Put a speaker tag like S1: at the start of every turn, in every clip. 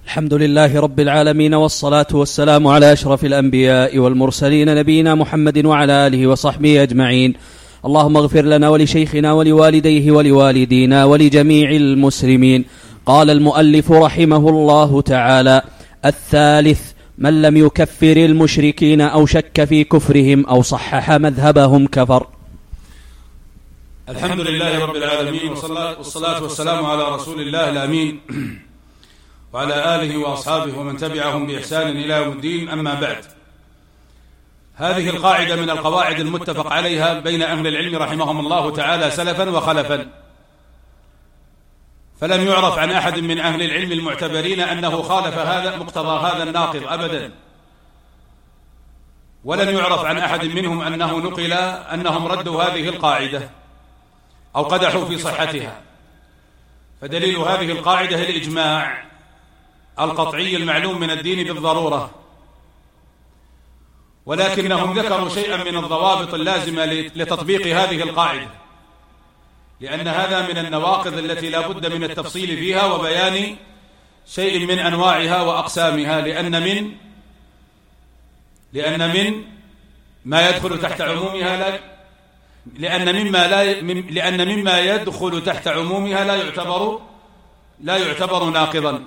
S1: الحمد لله رب العالمين، والصلاة والسلام على أشرف الأنبياء والمرسلين نبينا محمد وعلى آله وصحبه أجمعين. اللهم اغفر لنا ولشيخنا ولوالديه ولوالدينا ولجميع المسلمين. قال المؤلف رحمه الله تعالى: الثالث من لم يكفر المشركين أو شك في كفرهم أو صحح مذهبهم كفر.
S2: الحمد لله رب العالمين، والصلاة والسلام على رسول الله الأمين وعلى آله وأصحابه ومن تبعهم بإحسان إلى يوم الدين. أما بعد، هذه القاعدة من القواعد المتفق عليها بين أهل العلم رحمهم الله تعالى سلفا وخلفا، فلم يعرف عن أحد من أهل العلم المعتبرين أنه خالف هذا مقتضى هذا الناقض أبدا، ولم يعرف عن أحد منهم أنه نقل أنهم ردوا هذه القاعدة أو قدحوا في صحتها. فدليل هذه القاعدة الإجماع القطعي المعلوم من الدين بالضرورة، ولكنهم ذكروا شيئا من الضوابط اللازمة لتطبيق هذه القاعدة، لأن هذا من النواقض التي لا بد من التفصيل فيها وبيان شيء من أنواعها وأقسامها، لأن من ما يدخل تحت عمومها لأن مما يدخل تحت عمومها لا يعتبر ناقضا.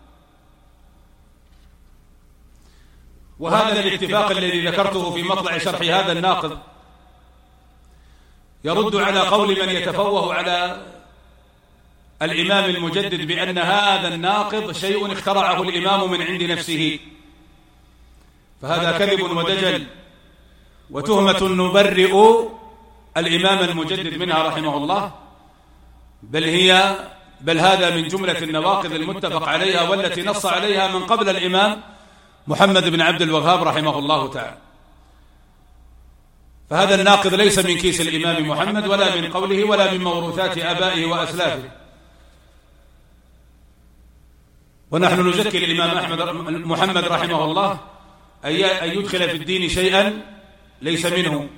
S2: وهذا الاتفاق الذي ذكرته في مطلع شرح هذا الناقض يرد على قول من يتفوه على الإمام المجدد بأن هذا الناقض شيء اخترعه الإمام من عند نفسه، فهذا كذب ودجل وتهمة نبرئ الإمام المجدد منها رحمه الله، بل هذا من جملة النواقض المتفق عليها والتي نص عليها من قبل الإمام محمد بن عبد الوهاب رحمه الله تعالى. فهذا الناقض ليس من كيس الإمام محمد ولا من قوله ولا من موروثات آبائه وأسلافه، ونحن نزكي الإمام محمد رحمه الله أن يدخل في الدين شيئا ليس منه.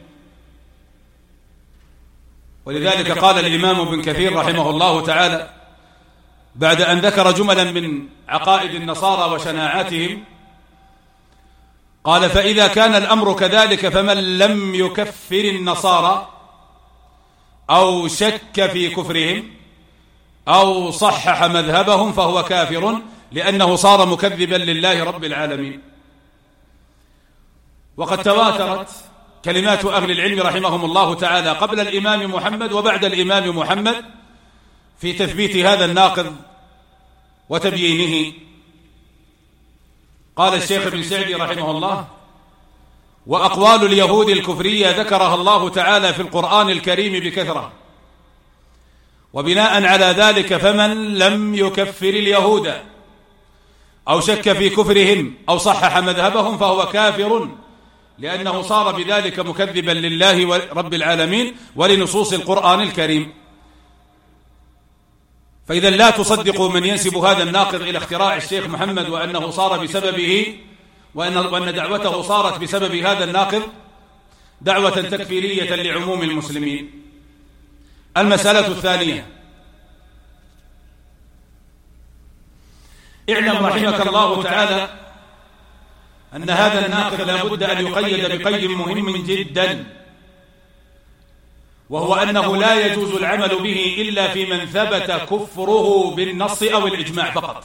S2: ولذلك قال الإمام ابن كثير رحمه الله تعالى بعد أن ذكر جملا من عقائد النصارى وشناعاتهم، قال: فإذا كان الأمر كذلك فمن لم يكفر النصارى أو شك في كفرهم أو صحح مذهبهم فهو كافر، لأنه صار مكذبا لله رب العالمين. وقد تواترت كلمات أهل العلم رحمهم الله تعالى قبل الإمام محمد وبعد الإمام محمد في تثبيت هذا الناقض وتبيينه. قال الشيخ ابن سعدي رحمه الله: وأقوال اليهود الكفرية ذكرها الله تعالى في القرآن الكريم بكثرة، وبناء على ذلك فمن لم يكفر اليهود أو شك في كفرهم أو صحح مذهبهم فهو كافر، لأنه صار بذلك مكذبا لله رب العالمين ولنصوص القرآن الكريم. فإذا لا تصدقوا من ينسب هذا الناقض إلى اختراع الشيخ محمد وأنه صار بسببه وأن دعوته صارت بسبب هذا الناقض دعوة تكفيرية لعموم المسلمين. المسألة الثانية: اعلم رحمك الله تعالى أن هذا الناقض لا بد أن يقيد بقيد مهم جدا، وهو أنه لا يجوز العمل به إلا في من ثبت كفره بالنص أو الإجماع فقط.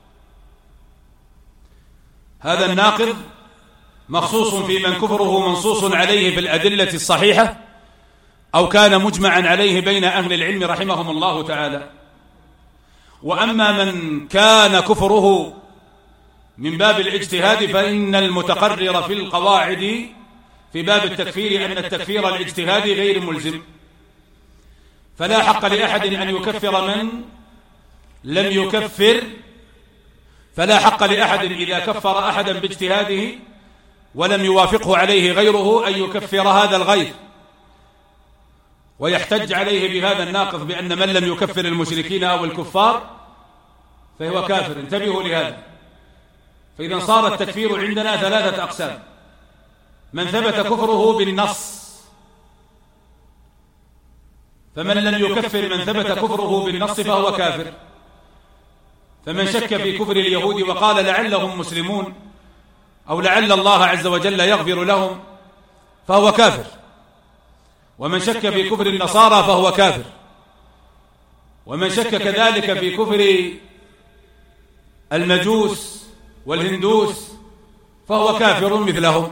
S2: هذا الناقض مخصوص في من كفره منصوص عليه في الأدلة الصحيحة أو كان مجمعا عليه بين أهل العلم رحمهم الله تعالى. وأما من كان كفره من باب الاجتهاد فإن المتقرر في القواعد في باب التكفير أن التكفير الاجتهادي غير ملزم، فلا حق لأحد أن يكفر من لم يكفر، فلا حق لأحد إذا كفر أحدا باجتهاده ولم يوافقه عليه غيره أن يكفر هذا الغير ويحتج عليه بهذا الناقض بأن من لم يكفر المشركين أو الكفار فهو كافر. انتبهوا لهذا. فإذا صار التكفير عندنا ثلاثة أقسام: من ثبت كفره بالنص، فمن لم يكفر من ثبت كفره بالنص فهو كافر، فمن شك في كفر اليهود وقال لعلهم مسلمون أو لعل الله عز وجل يغفر لهم فهو كافر، ومن شك في كفر النصارى فهو كافر، ومن شك كذلك في كفر المجوس والهندوس فهو كافر مثلهم.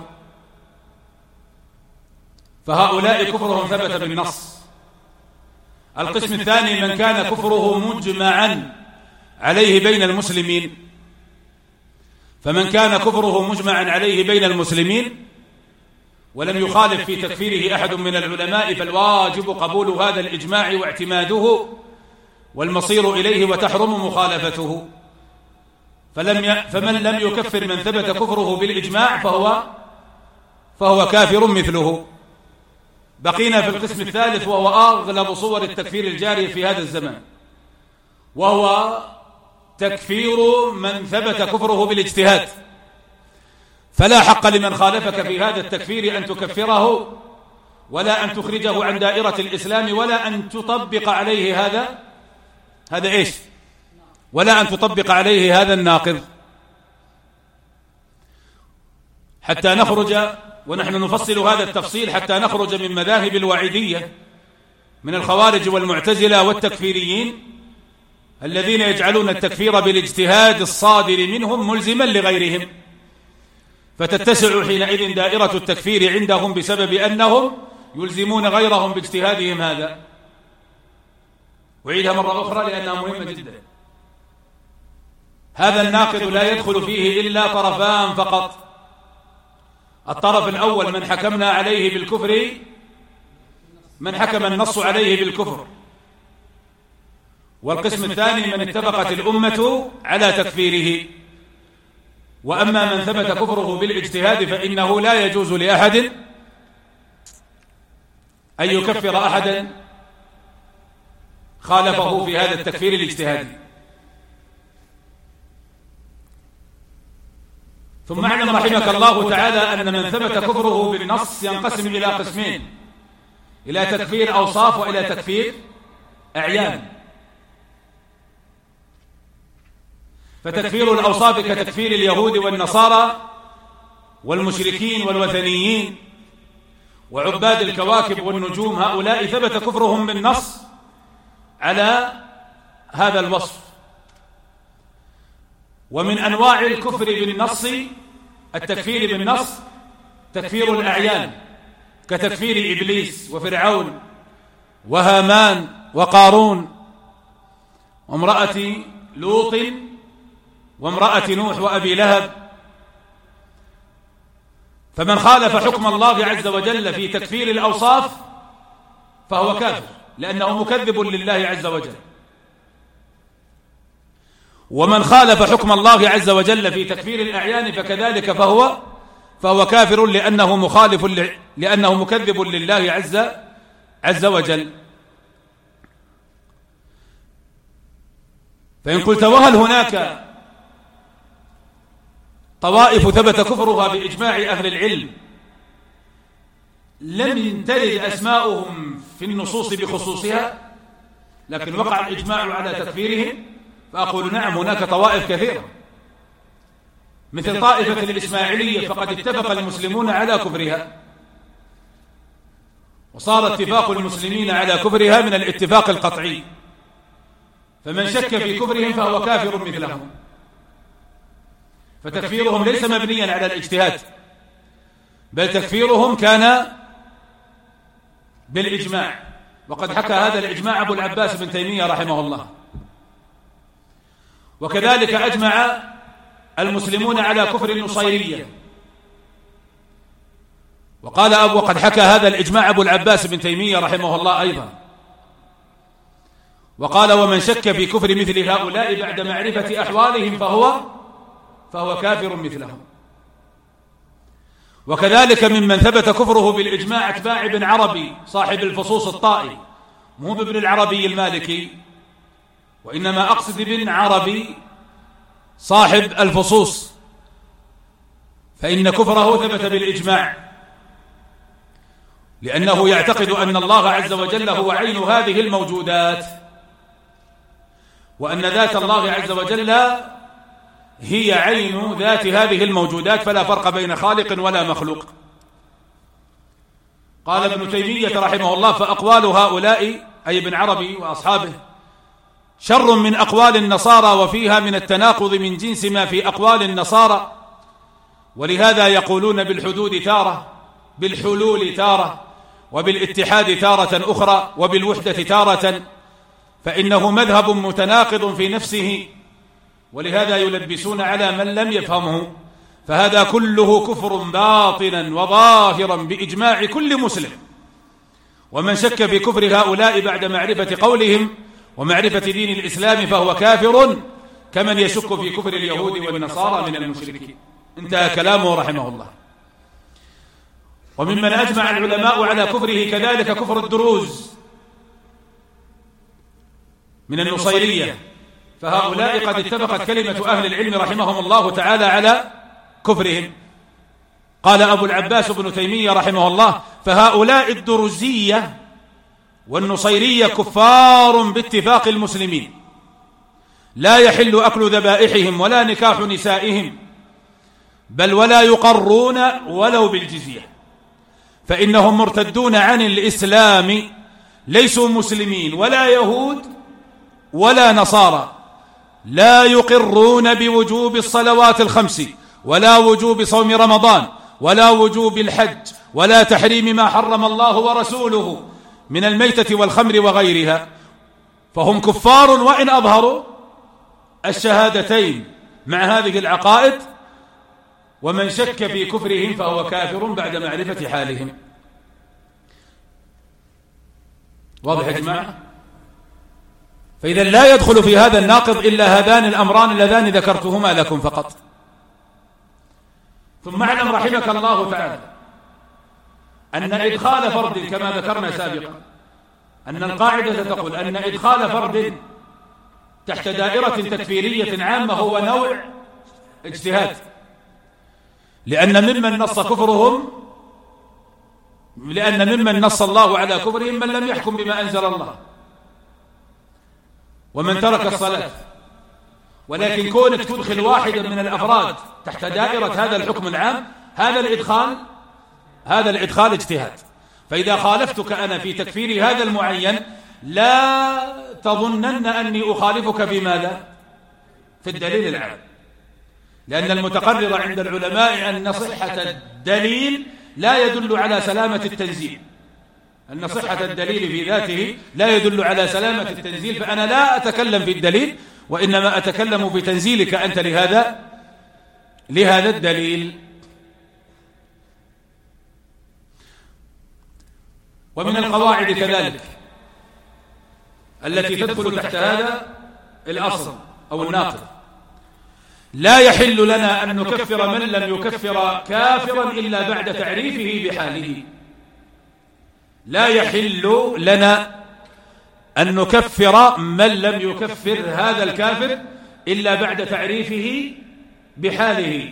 S2: فهؤلاء كفرهم ثبت بالنص. القسم الثاني من كان كفره مجمعا عليه بين المسلمين، فمن كان كفره مجمعا عليه بين المسلمين ولم يخالف في تكفيره أحد من العلماء فالواجب قبول هذا الإجماع واعتماده والمصير إليه وتحرم مخالفته. فمن لم يكفر من ثبت كفره بالإجماع فهو كافر مثله. بقينا في القسم الثالث وهو أغلب صور التكفير الجاري في هذا الزمان، وهو تكفير من ثبت كفره بالاجتهاد. فلا حق لمن خالفك في هذا التكفير أن تكفره ولا أن تخرجه عن دائرة الإسلام ولا أن تطبق عليه هذا إيش؟ ولا أن تطبق عليه هذا الناقض، حتى نخرج، ونحن نفصل هذا التفصيل حتى نخرج من مذاهب الوعيدية من الخوارج والمعتزلة والتكفيريين الذين يجعلون التكفير بالاجتهاد الصادر منهم ملزما لغيرهم، فتتسع حينئذ دائرة التكفير عندهم بسبب أنهم يلزمون غيرهم باجتهادهم هذا. أعيدها مرة أخرى لأنها مهمة جدا. هذا الناقض لا يدخل فيه إلا طرفان فقط. الطرف الأول من حكمنا عليه بالكفر، من حكم النص عليه بالكفر، والقسم الثاني من اتفقت الأمة على تكفيره. وأما من ثبت كفره بالاجتهاد فإنه لا يجوز لأحد أن يكفر أحدا خالفه في هذا التكفير الاجتهادي. ثم اعلم رحمك الله تعالى أن من ثبت كفره بالنص ينقسم إلى قسمين: إلى تكفير أوصاف وإلى تكفير أعيان. فتكفير الأوصاف كتكفير اليهود والنصارى والمشركين والوثنيين وعباد الكواكب والنجوم، هؤلاء ثبت كفرهم بالنص على هذا الوصف. ومن أنواع الكفر بالنص التكفير بالنص تكفير الأعيان كتكفير إبليس وفرعون وهامان وقارون وامرأة لوط وامرأة نوح وأبي لهب. فمن خالف حكم الله عز وجل في تكفير الأوصاف فهو كافر لأنه مكذب لله عز وجل، ومن خالف حكم الله عز وجل في تكفير الأعيان فكذلك فهو كافر لأنه مخالف لأنه مكذب لله عز وجل. فإن قلت وهل هناك طوائف ثبت كفرها بإجماع أهل العلم لم ترد أسماؤهم في النصوص بخصوصها لكن وقع الإجماع على تكفيرهم؟ فأقول نعم، هناك طوائف كثيرة مثل طائفة الإسماعيلية فقد اتفق المسلمون على كفرها، وصار اتفاق المسلمين على كفرها من الاتفاق القطعي، فمن شك في كفرهم فهو كافر مثلهم. فتكفيرهم ليس مبنيا على الاجتهاد بل تكفيرهم كان بالإجماع، وقد حكى هذا الإجماع أبو العباس بن تيمية رحمه الله. وكذلك أجمع المسلمون على كفر النصيرية، وقد حكى هذا الإجماع أبو العباس بن تيمية رحمه الله أيضا، وقال ومن شك في كفر مثل هؤلاء بعد معرفة أحوالهم فهو كافر مثلهم. وكذلك ممن ثبت كفره بالإجماع أتباع ابن عربي صاحب الفصوص الطائي، مو ابن العربي المالكي، وإنما أقصد ابن عربي صاحب الفصوص، فإن كفره ثبت بالإجماع لأنه يعتقد أن الله عز وجل هو عين هذه الموجودات، وأن ذات الله عز وجل هي عين ذات هذه الموجودات، فلا فرق بين خالق ولا مخلوق. قال ابن تيمية رحمه الله: فأقوال هؤلاء أي ابن عربي وأصحابه شر من أقوال النصارى، وفيها من التناقض من جنس ما في أقوال النصارى، ولهذا يقولون بالحدود تارة، بالحلول تارة، وبالاتحاد تارة أخرى، وبالوحدة تارة، فإنه مذهب متناقض في نفسه، ولهذا يلبسون على من لم يفهمه، فهذا كله كفر باطنا وظاهرا بإجماع كل مسلم. ومن شك في كفر هؤلاء بعد معرفة قولهم ومعرفة دين الإسلام فهو كافر، كمن يشك في كفر اليهود والنصارى من المشركين. انتهى كلامه رحمه الله. وممن أجمع العلماء على كفره كذلك كفر الدروز من النصيرية، فهؤلاء قد اتفقت كلمة أهل العلم رحمهم الله تعالى على كفرهم. قال أبو العباس بن تيمية رحمه الله: فهؤلاء الدرزية والنصيرية كفار باتفاق المسلمين، لا يحل أكل ذبائحهم ولا نكاح نسائهم، بل ولا يقرون ولو بالجزية، فإنهم مرتدون عن الإسلام، ليسوا مسلمين ولا يهود ولا نصارى، لا يقرون بوجوب الصلوات الخمس ولا وجوب صوم رمضان ولا وجوب الحج ولا تحريم ما حرم الله ورسوله من الميتة والخمر وغيرها، فهم كفار وإن أظهروا الشهادتين مع هذه العقائد. ومن شك في كفرهم فهو كافر بعد معرفة حالهم. واضح يا جماعة؟ فإذا لا يدخل في هذا الناقض إلا هذان الأمران اللذان ذكرتهما لكم فقط. ثم اعلم رحمك الله تعالى أن إدخال فرد كما ذكرنا سابقا، أن القاعدة تقول أن إدخال فرد تحت دائرة تكفيرية عامة هو نوع اجتهاد، لأن ممن نص الله على كفرهم من لم يحكم بما أنزل الله ومن ترك الصلاة. ولكن كونك تدخل واحدا من الأفراد تحت دائرة هذا الحكم العام، هذا الإدخال اجتهاد. فإذا خالفتك أنا في تكفير هذا المعين لا تظنن أني أخالفك في ماذا؟ في الدليل العام، لأن المتقرر عند العلماء أن صحة الدليل لا يدل على سلامة التنزيل، أن صحة الدليل في ذاته لا يدل على سلامة التنزيل، فأنا لا أتكلم في الدليل وإنما أتكلم في تنزيلك أنت لهذا الدليل. ومن القواعد كذلك التي تدخل تحت هذا الأصل أو الناقض: لا يحل لنا أن نكفر من لم يكفر كافرا إلا بعد تعريفه بحاله. لا يحل لنا أن نكفر من لم يكفر هذا الكافر إلا بعد تعريفه بحاله.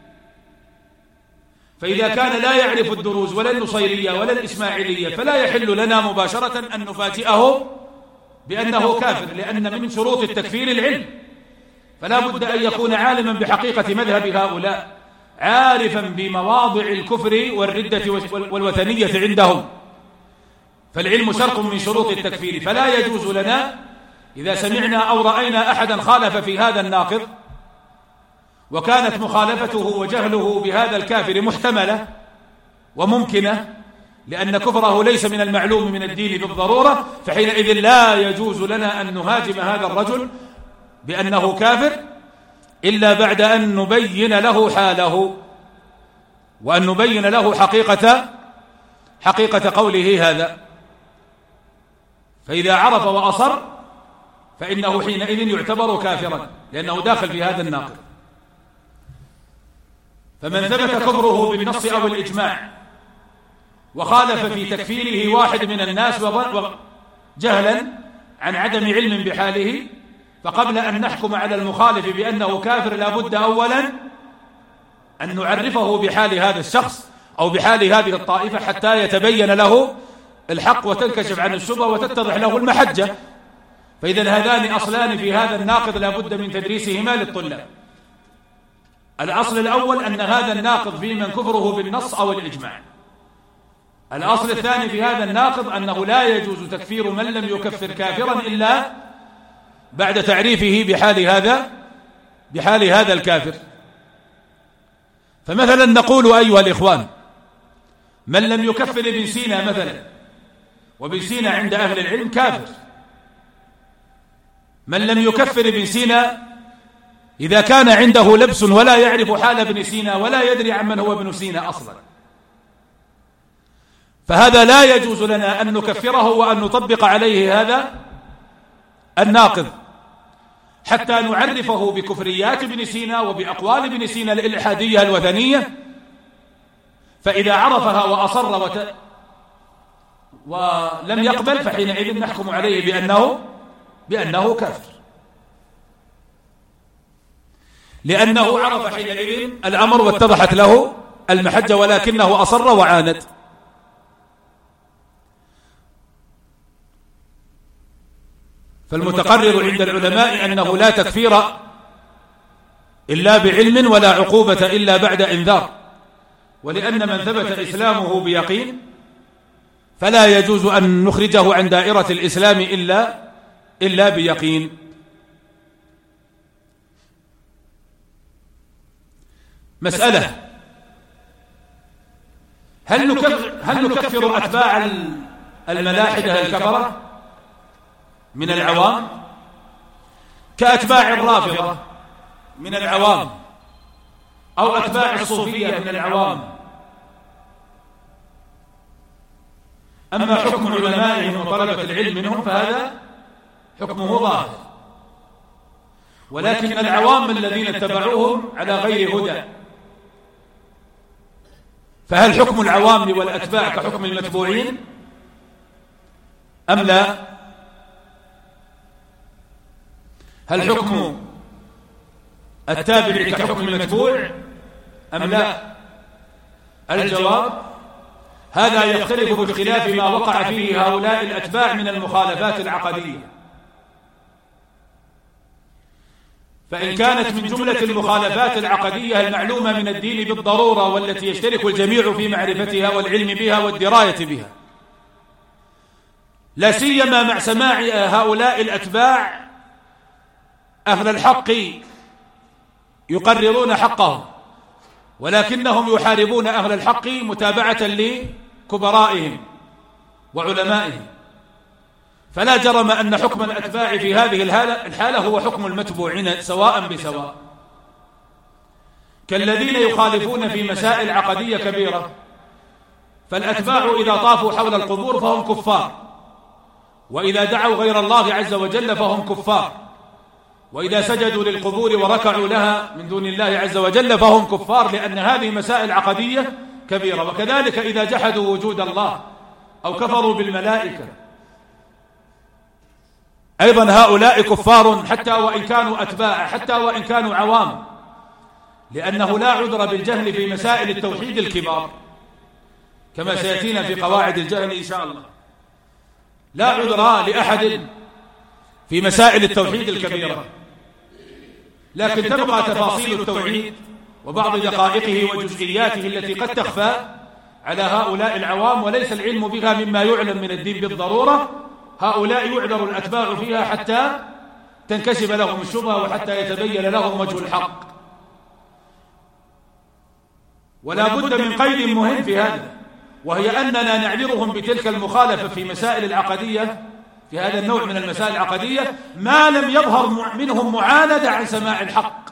S2: فإذا كان لا يعرف الدروز ولا النصيرية ولا الإسماعيلية فلا يحل لنا مباشرة أن نفاتئه بأنه كافر، لأن من شروط التكفير العلم، فلا بد أن يكون عالما بحقيقة مذهب هؤلاء، عارفا بمواضع الكفر والردة والوثنية عندهم، فالعلم شرط من شروط التكفير. فلا يجوز لنا إذا سمعنا أو رأينا أحدا خالف في هذا الناقض وكانت مخالفته وجهله بهذا الكافر محتملة وممكنة، لأن كفره ليس من المعلوم من الدين بالضرورة، فحينئذ لا يجوز لنا أن نهاجم هذا الرجل بأنه كافر إلا بعد أن نبين له حاله وأن نبين له حقيقة قوله هذا. فإذا عرف وأصر فإنه حينئذ يعتبر كافرا لأنه داخل في هذا الناقض. فمن ثبت كفره بالنص أو الإجماع وخالف في تكفيره واحد من الناس جهلا عن عدم علم بحاله، فقبل أن نحكم على المخالف بأنه كافر لا بد أولا أن نعرفه بحال هذا الشخص أو بحال هذه الطائفة حتى يتبين له الحق وتنكشف عن الشبهة وتتضح له المحجة. فإذا هذان أصلان في هذا الناقض لا بد من تدريسهما للطلاب. الأصل الأول أن هذا الناقض في من كفره بالنص أو الإجماع. الأصل الثاني في هذا الناقض أنه لا يجوز تكفير من لم يكفر كافرا إلا بعد تعريفه بحال هذا الكافر. فمثلا نقول أيها الإخوان: من لم يكفر ابن سينا مثلا، وابن سينا عند أهل العلم كافر. من لم يكفر ابن سينا إذا كان عنده لبس ولا يعرف حال ابن سينا ولا يدري عمن هو ابن سينا أصلا، فهذا لا يجوز لنا أن نكفره وأن نطبق عليه هذا الناقض حتى نعرفه بكفريات ابن سينا وبأقوال ابن سينا الإلحادية الوثنية، فإذا عرفها وأصر ولم يقبل فحينئذ نحكم عليه بأنه كافر، لأنه عرف حينئذ الأمر واتضحت له المحجة، ولكنه أصر وعاند. فالمتقرر عند العلماء أنه لا تكفير إلا بعلم ولا عقوبة إلا بعد إنذار، ولأن من ثبت إسلامه بيقين فلا يجوز أن نخرجه عن دائرة الإسلام إلا بيقين. مسألة: هل نكفر أتباع الملاحدة الكفرة من العوام كأتباع الرافضة من العوام أو أتباع الصوفية من العوام؟ أما حكم علمائهم وطلبة العلم منهم فهذا حكمه ظاهر، ولكن العوام الذين اتبعوهم على غير هدى، فهل حكم العوام والأتباع كحكم المتبوعين أم لا؟ هل حكم التابع كحكم المتبوع أم لا؟ الجواب: هذا يختلف باختلاف ما وقع فيه هؤلاء الأتباع من المخالفات العقدية. فإن كانت من جملة المخالفات العقدية المعلومة من الدين بالضرورة والتي يشترك الجميع في معرفتها والعلم بها والدراية بها، لا سيما مع سماع هؤلاء الأتباع أهل الحق يقررون حقهم، ولكنهم يحاربون أهل الحق متابعة لكبرائهم وعلمائهم، فلا جرم أن حكم الأتباع في هذه الحالة هو حكم المتبوعين سواء بسواء. كالذين يخالفون في مسائل عقدية كبيرة، فالأتباع إذا طافوا حول القبور فهم كفار، وإذا دعوا غير الله عز وجل فهم كفار، وإذا سجدوا للقبور وركعوا لها من دون الله عز وجل فهم كفار، لأن هذه مسائل عقدية كبيرة. وكذلك إذا جحدوا وجود الله أو كفروا بالملائكة أيضا هؤلاء كفار حتى وإن كانوا أتباع، حتى وإن كانوا عوام، لأنه لا عذر بالجهل في مسائل التوحيد الكبار كما سيأتينا في قواعد الجهل إن شاء الله. لا عذر لأحد في مسائل التوحيد الكبيرة، لكن تبقى تفاصيل التوحيد وبعض دقائقه وجزئياته التي قد تخفى على هؤلاء العوام وليس العلم بها مما يعلم من الدين بالضرورة. هؤلاء يعذر الأتباع فيها حتى تنكشف لهم الشبهة وحتى يتبين لهم وجه الحق. ولا بد من قيد مهم في هذا، وهي أننا نعذرهم بتلك المخالفة في مسائل العقدية، في هذا النوع من المسائل العقدية، ما لم يظهر منهم معاندة عن سماع الحق.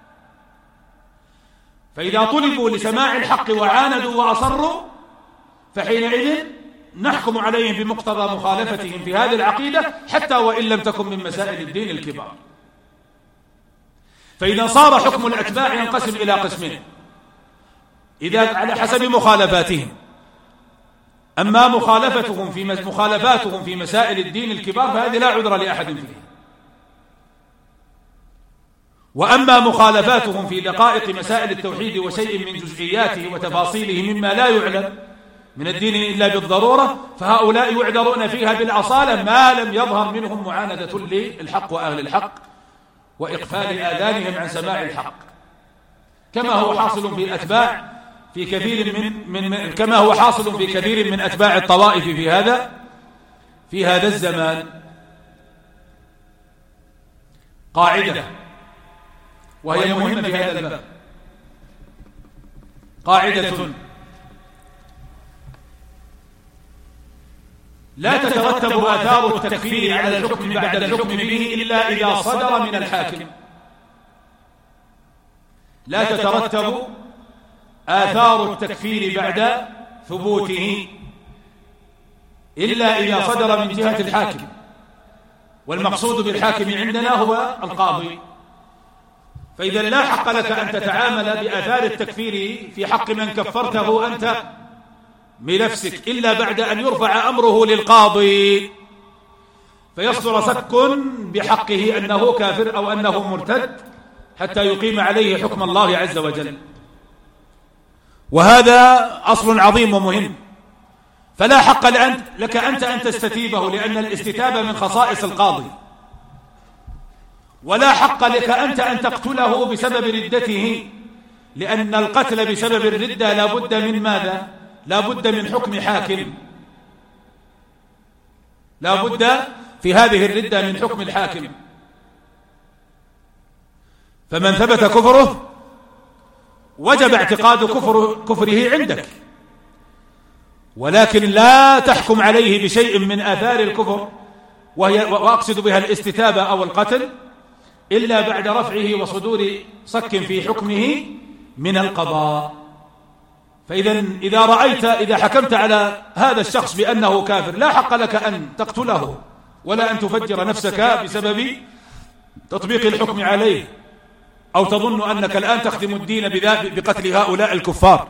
S2: فإذا طلبوا لسماع الحق وعاندوا وأصروا فحينئذ نحكم عليهم بمقتضى مخالفتهم في هذه العقيدة حتى وإن لم تكن من مسائل الدين الكبار. فإذا صار حكم الأتباع ينقسم إلى قسمين، إذا على حسب مخالفاتهم. أما مخالفاتهم في مسائل الدين الكبار فهذه لا عذر لأحد فيها، وأما مخالفاتهم في دقائق مسائل التوحيد وشيء من جزئياته وتفاصيله مما لا يعلم من الدين إلا بالضرورة، فهؤلاء يعذرون فيها بالأصالة ما لم يظهر منهم معاندة للحق وأهل الحق وإقفال آذانهم عن سماع الحق، كما هو حاصل في الأتباع في كثير كما هو حاصل في كثير من أتباع الطوائف في هذا الزمان. قاعدة وهي مهمة في هذا الباب، قاعدة: لا تترتب آثار التكفير على الحكم بعد الحكم به إلا إذا صدر من الحاكم. لا تترتب آثار التكفير بعد ثبوته إلا إذا صدر من جهة الحاكم، والمقصود بالحاكم عندنا هو القاضي. فإذا لا حق لك أن تتعامل بآثار التكفير في حق من كفرته أنت بنفسك إلا بعد أن يرفع أمره للقاضي فيصدر صك بحقه أنه كافر أو أنه مرتد حتى يقيم عليه حكم الله عز وجل. وهذا أصل عظيم ومهم، فلا حق لك أنت أن تستتيبه، لأن الاستتابة من خصائص القاضي، ولا حق لك أنت أن تقتله بسبب ردته، لأن القتل بسبب الردة لا بد من ماذا؟ لا بد من حكم حاكم، لا بد في هذه الردة من حكم الحاكم. فمن ثبت كفره وجب اعتقاد كفره عندك، ولكن لا تحكم عليه بشيء من آثار الكفر وأقصد بها الاستتابة أو القتل إلا بعد رفعه وصدور صك في حكمه من القضاء. إذا حكمت على هذا الشخص بأنه كافر لا حق لك أن تقتله ولا أن تفجر نفسك بسبب تطبيق الحكم عليه، أو تظن أنك الآن تخدم الدين بقتل هؤلاء الكفار.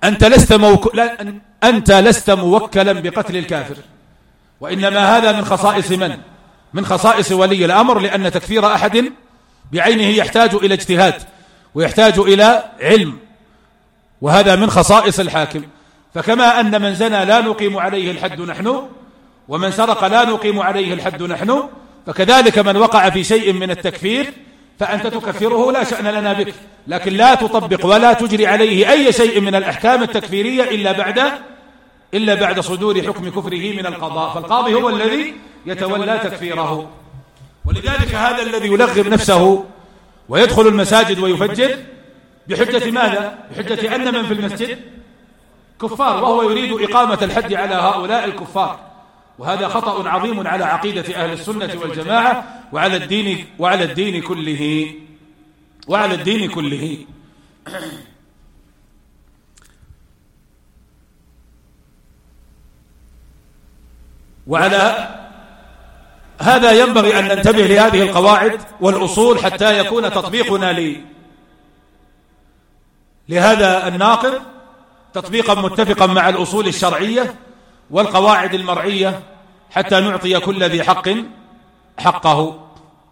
S2: أنت لست موكلا بقتل الكافر، وإنما هذا من خصائص من خصائص ولي الأمر، لأن تكفير أحد بعينه يحتاج إلى اجتهاد ويحتاج إلى علم، وهذا من خصائص الحاكم. فكما أن من زنى لا نقيم عليه الحد نحن، ومن سرق لا نقيم عليه الحد نحن، فكذلك من وقع في شيء من التكفير فأنت تكفره لا شأن لنا بك، لكن لا تطبق ولا تجري عليه أي شيء من الأحكام التكفيرية إلا بعد صدور حكم كفره من القضاء، فالقاضي هو الذي يتولى تكفيره. ولذلك هذا الذي يلغم نفسه ويدخل المساجد ويفجر بحجة ماذا؟ بحجة أن من في المسجد كفار، وهو يريد إقامة الحد على هؤلاء الكفار، وهذا خطأ عظيم على عقيدة أهل السنة والجماعة وعلى الدين كله. وعلى هذا ينبغي أن ننتبه لهذه القواعد والأصول حتى يكون تطبيقنا لهذا الناقض تطبيقا متفقا مع الأصول الشرعية والقواعد المرعية، حتى نعطي كل ذي حق حقه.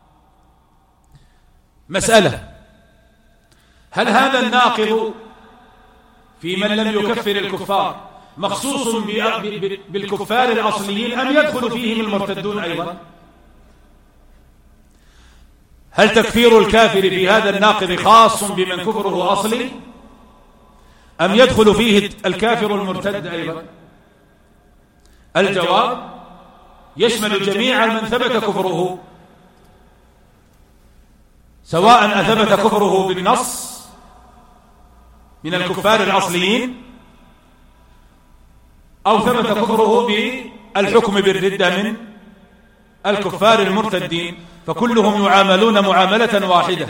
S2: مسألة: هل هذا الناقض في من لم يكفر الكفار مخصوص بالكفار الأصليين أم يدخل فيهم المرتدون أيضا؟ هل تكفير الكافر في هذا الناقض خاص بمن كفره أصلي أم يدخل فيه الكافر المرتد أيضا؟ الجواب: يشمل جميع من ثبت كفره، سواء أثبت كفره بالنص من الكفار الأصليين أو ثبت كفره بالحكم بالردة من الكفار المرتدين، فكلهم يعاملون معاملة واحدة،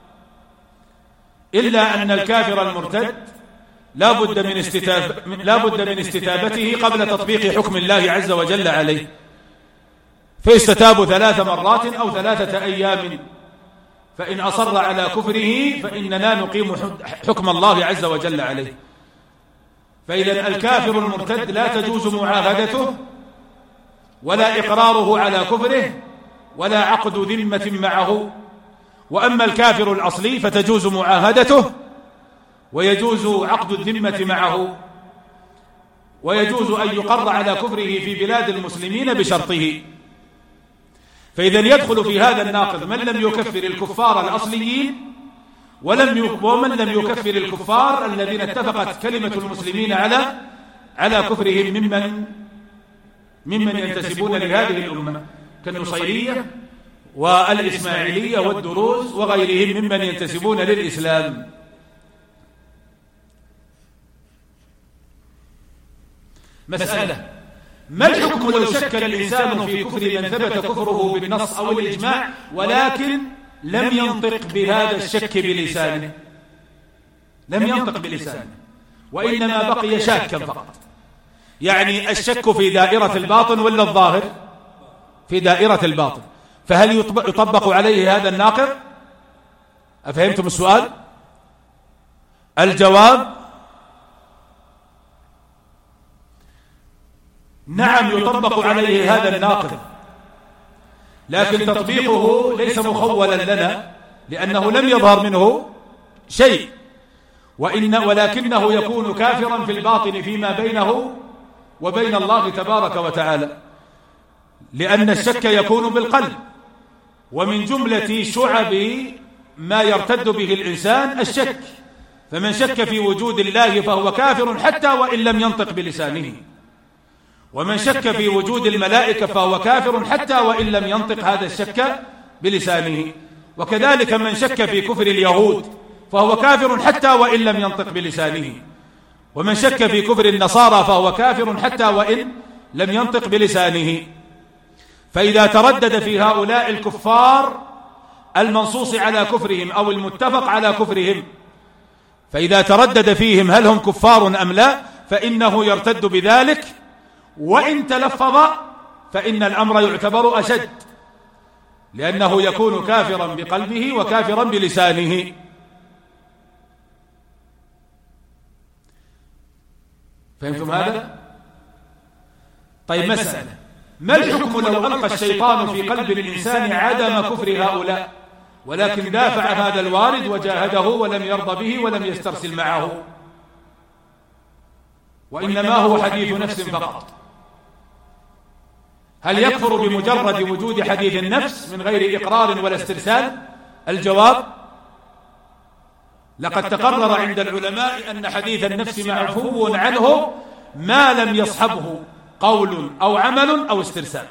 S2: إلا أن الكافر المرتد لا بد من استتابته قبل تطبيق حكم الله عز وجل عليه، فيستتاب 3 مرات أو 3 أيام، فإن أصر على كفره فإننا نقيم حكم الله عز وجل عليه. فإذا الكافر المرتد لا تجوز معاهدته ولا إقراره على كفره ولا عقد ذمة معه. وأما الكافر الأصلي فتجوز معاهدته ويجوز عقد الذمة معه، ويجوز أن يقر على كفره في بلاد المسلمين بشرطه. فإذا يدخل في هذا الناقض من لم يكفر الكفار الأصليين ومن لم يكفر الكفار الذين اتفقت كلمة المسلمين على كفرهم ممن ينتسبون لهذه الأمة كالنصيرية والإسماعيلية والدروز وغيرهم ممن ينتسبون للإسلام. مسألة: ما الحكم لو شك الإنسان في كفر من ثبت كفره بالنص أو الإجماع ولكن لم ينطق بهذا الشك بلسانه؟ لم ينطق بلسانه وإنما بقي شاكا فقط، يعني الشك في دائرة الباطن ولا الظاهر؟ في دائرة الباطن. فهل يطبق عليه هذا الناقض؟ أفهمتم السؤال؟ الجواب: نعم يطبق عليه هذا الناقض، لكن تطبيقه ليس مخولا لنا لأنه لم يظهر منه شيء، ولكنه يكون كافرا في الباطن فيما بينه وبين الله تبارك وتعالى، لأن الشك يكون بالقلب، ومن جملة شعب ما يرتد به الإنسان الشك، فمن شك في وجود الله فهو كافر حتى وإن لم ينطق بلسانه، ومن شك في وجود الملائكة فهو كافر حتى وإن لم ينطق هذا الشك بلسانه، وكذلك من شك في كفر اليهود فهو كافر حتى وإن لم ينطق بلسانه، ومن شك في كفر النصارى فهو كافر حتى وإن لم ينطق بلسانه. فإذا تردد في هؤلاء الكفار المنصوص على كفرهم أو المتفق على كفرهم، فإذا تردد فيهم هل هم كفار أم لا، فإنه يرتد بذلك، وإن تلفظ فإن الأمر يعتبر أشد، لأنه يكون كافرا بقلبه وكافرا بلسانه. فهمتم هذا؟ طيب، مسألة: ما الحكم لو ألقى الشيطان في قلب الإنسان عدم كفر هؤلاء ولكن دافع هذا الوارد وجاهده ولم يرضى به ولم يسترسل معه، وإنما هو حديث نفس فقط؟ هل يكفر بمجرد وجود حديث النفس من غير إقرار ولا استرسال؟ الجواب: لقد تقرر عند العلماء أن حديث النفس معفو عنه ما لم يصحبه قول أو عمل أو استرسال.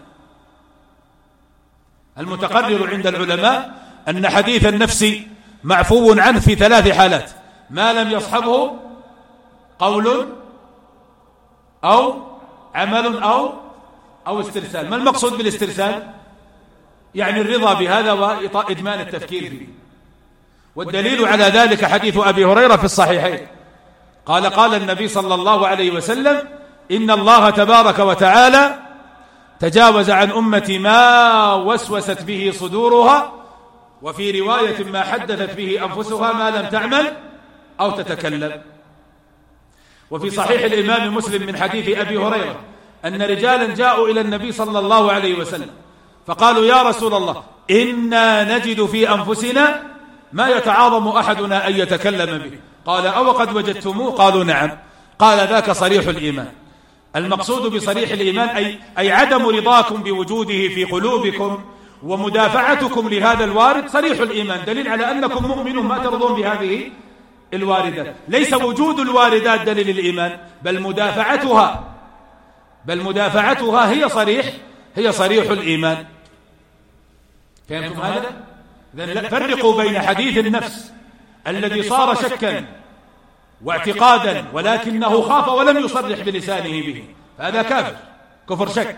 S2: المتقرر عند العلماء أن حديث النفس معفو عنه في 3 حالات: ما لم يصحبه قول أو عمل أو استرسال. ما المقصود بالاسترسال؟ يعني الرضا بهذا وإدمان التفكير فيه. والدليل على ذلك حديث أبي هريرة في الصحيحين، قال النبي صلى الله عليه وسلم: إن الله تبارك وتعالى تجاوز عن أمتي ما وسوست به صدورها، وفي رواية ما حدثت به أنفسها ما لم تعمل أو تتكلم. وفي صحيح الإمام مسلم من حديث أبي هريرة أن رجالا جاءوا إلى النبي صلى الله عليه وسلم فقالوا: يا رسول الله، إنا نجد في أنفسنا ما يتعاظم أحدنا أن يتكلم به. قال: أو قد وجدتموه؟ قالوا: نعم. قال: ذاك صريح الإيمان. المقصود بصريح الإيمان أي عدم رضاكم بوجوده في قلوبكم ومدافعتكم لهذا الوارد صريح الإيمان، دليل على أنكم مؤمنون ما ترضون بهذه الواردات. ليس وجود الواردات دليل الإيمان، بل مدافعتها هي صريح الإيمان. فهمتم هذا؟ إذن فرقوا بين حديث النفس الذي صار شكا واعتقادا ولكنه خاف ولم يصرح بلسانه به، فهذا كفر شك،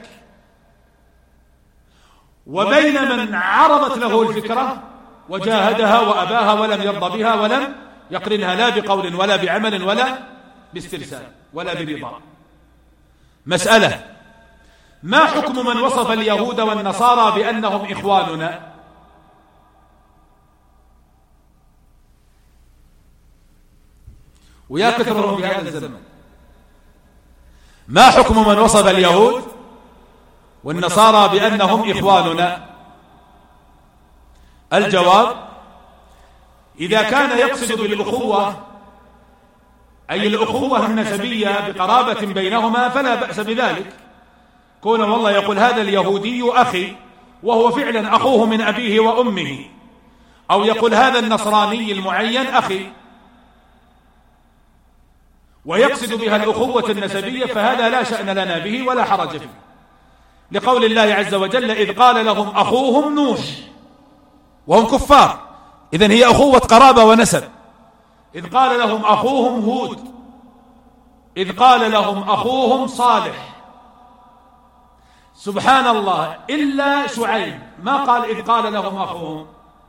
S2: وبين من عرضت له الفكرة وجاهدها وأباها ولم يرضى بها ولم يقرنها لا بقول ولا بعمل ولا باسترسال ولا برضا. مسألة: ما حكم من وصف اليهود والنصارى بأنهم إخواننا؟ ويا كثرهم في هذا الزمن. ما حكم من وصف اليهود والنصارى بأنهم إخواننا؟ الجواب: إذا كان يقصد بالأخوة أي الأخوة النسبية بقرابة بينهما، فلا بأس بذلك. كون والله يقول هذا اليهودي أخي وهو فعلا أخوه من أبيه وأمه، أو يقول هذا النصراني المعين أخي ويقصد بها الأخوة النسبية، فهذا لا شأن لنا به ولا حرج فيه، لقول الله عز وجل إذ قال لهم أخوهم نوح وهم كفار، إذن هي أخوة قرابة ونسب. إذ قال لهم أخوهم هود، إذ قال لهم أخوهم صالح. سبحان الله، إلا شعيب ما قال إذ قال لهم أخوهم.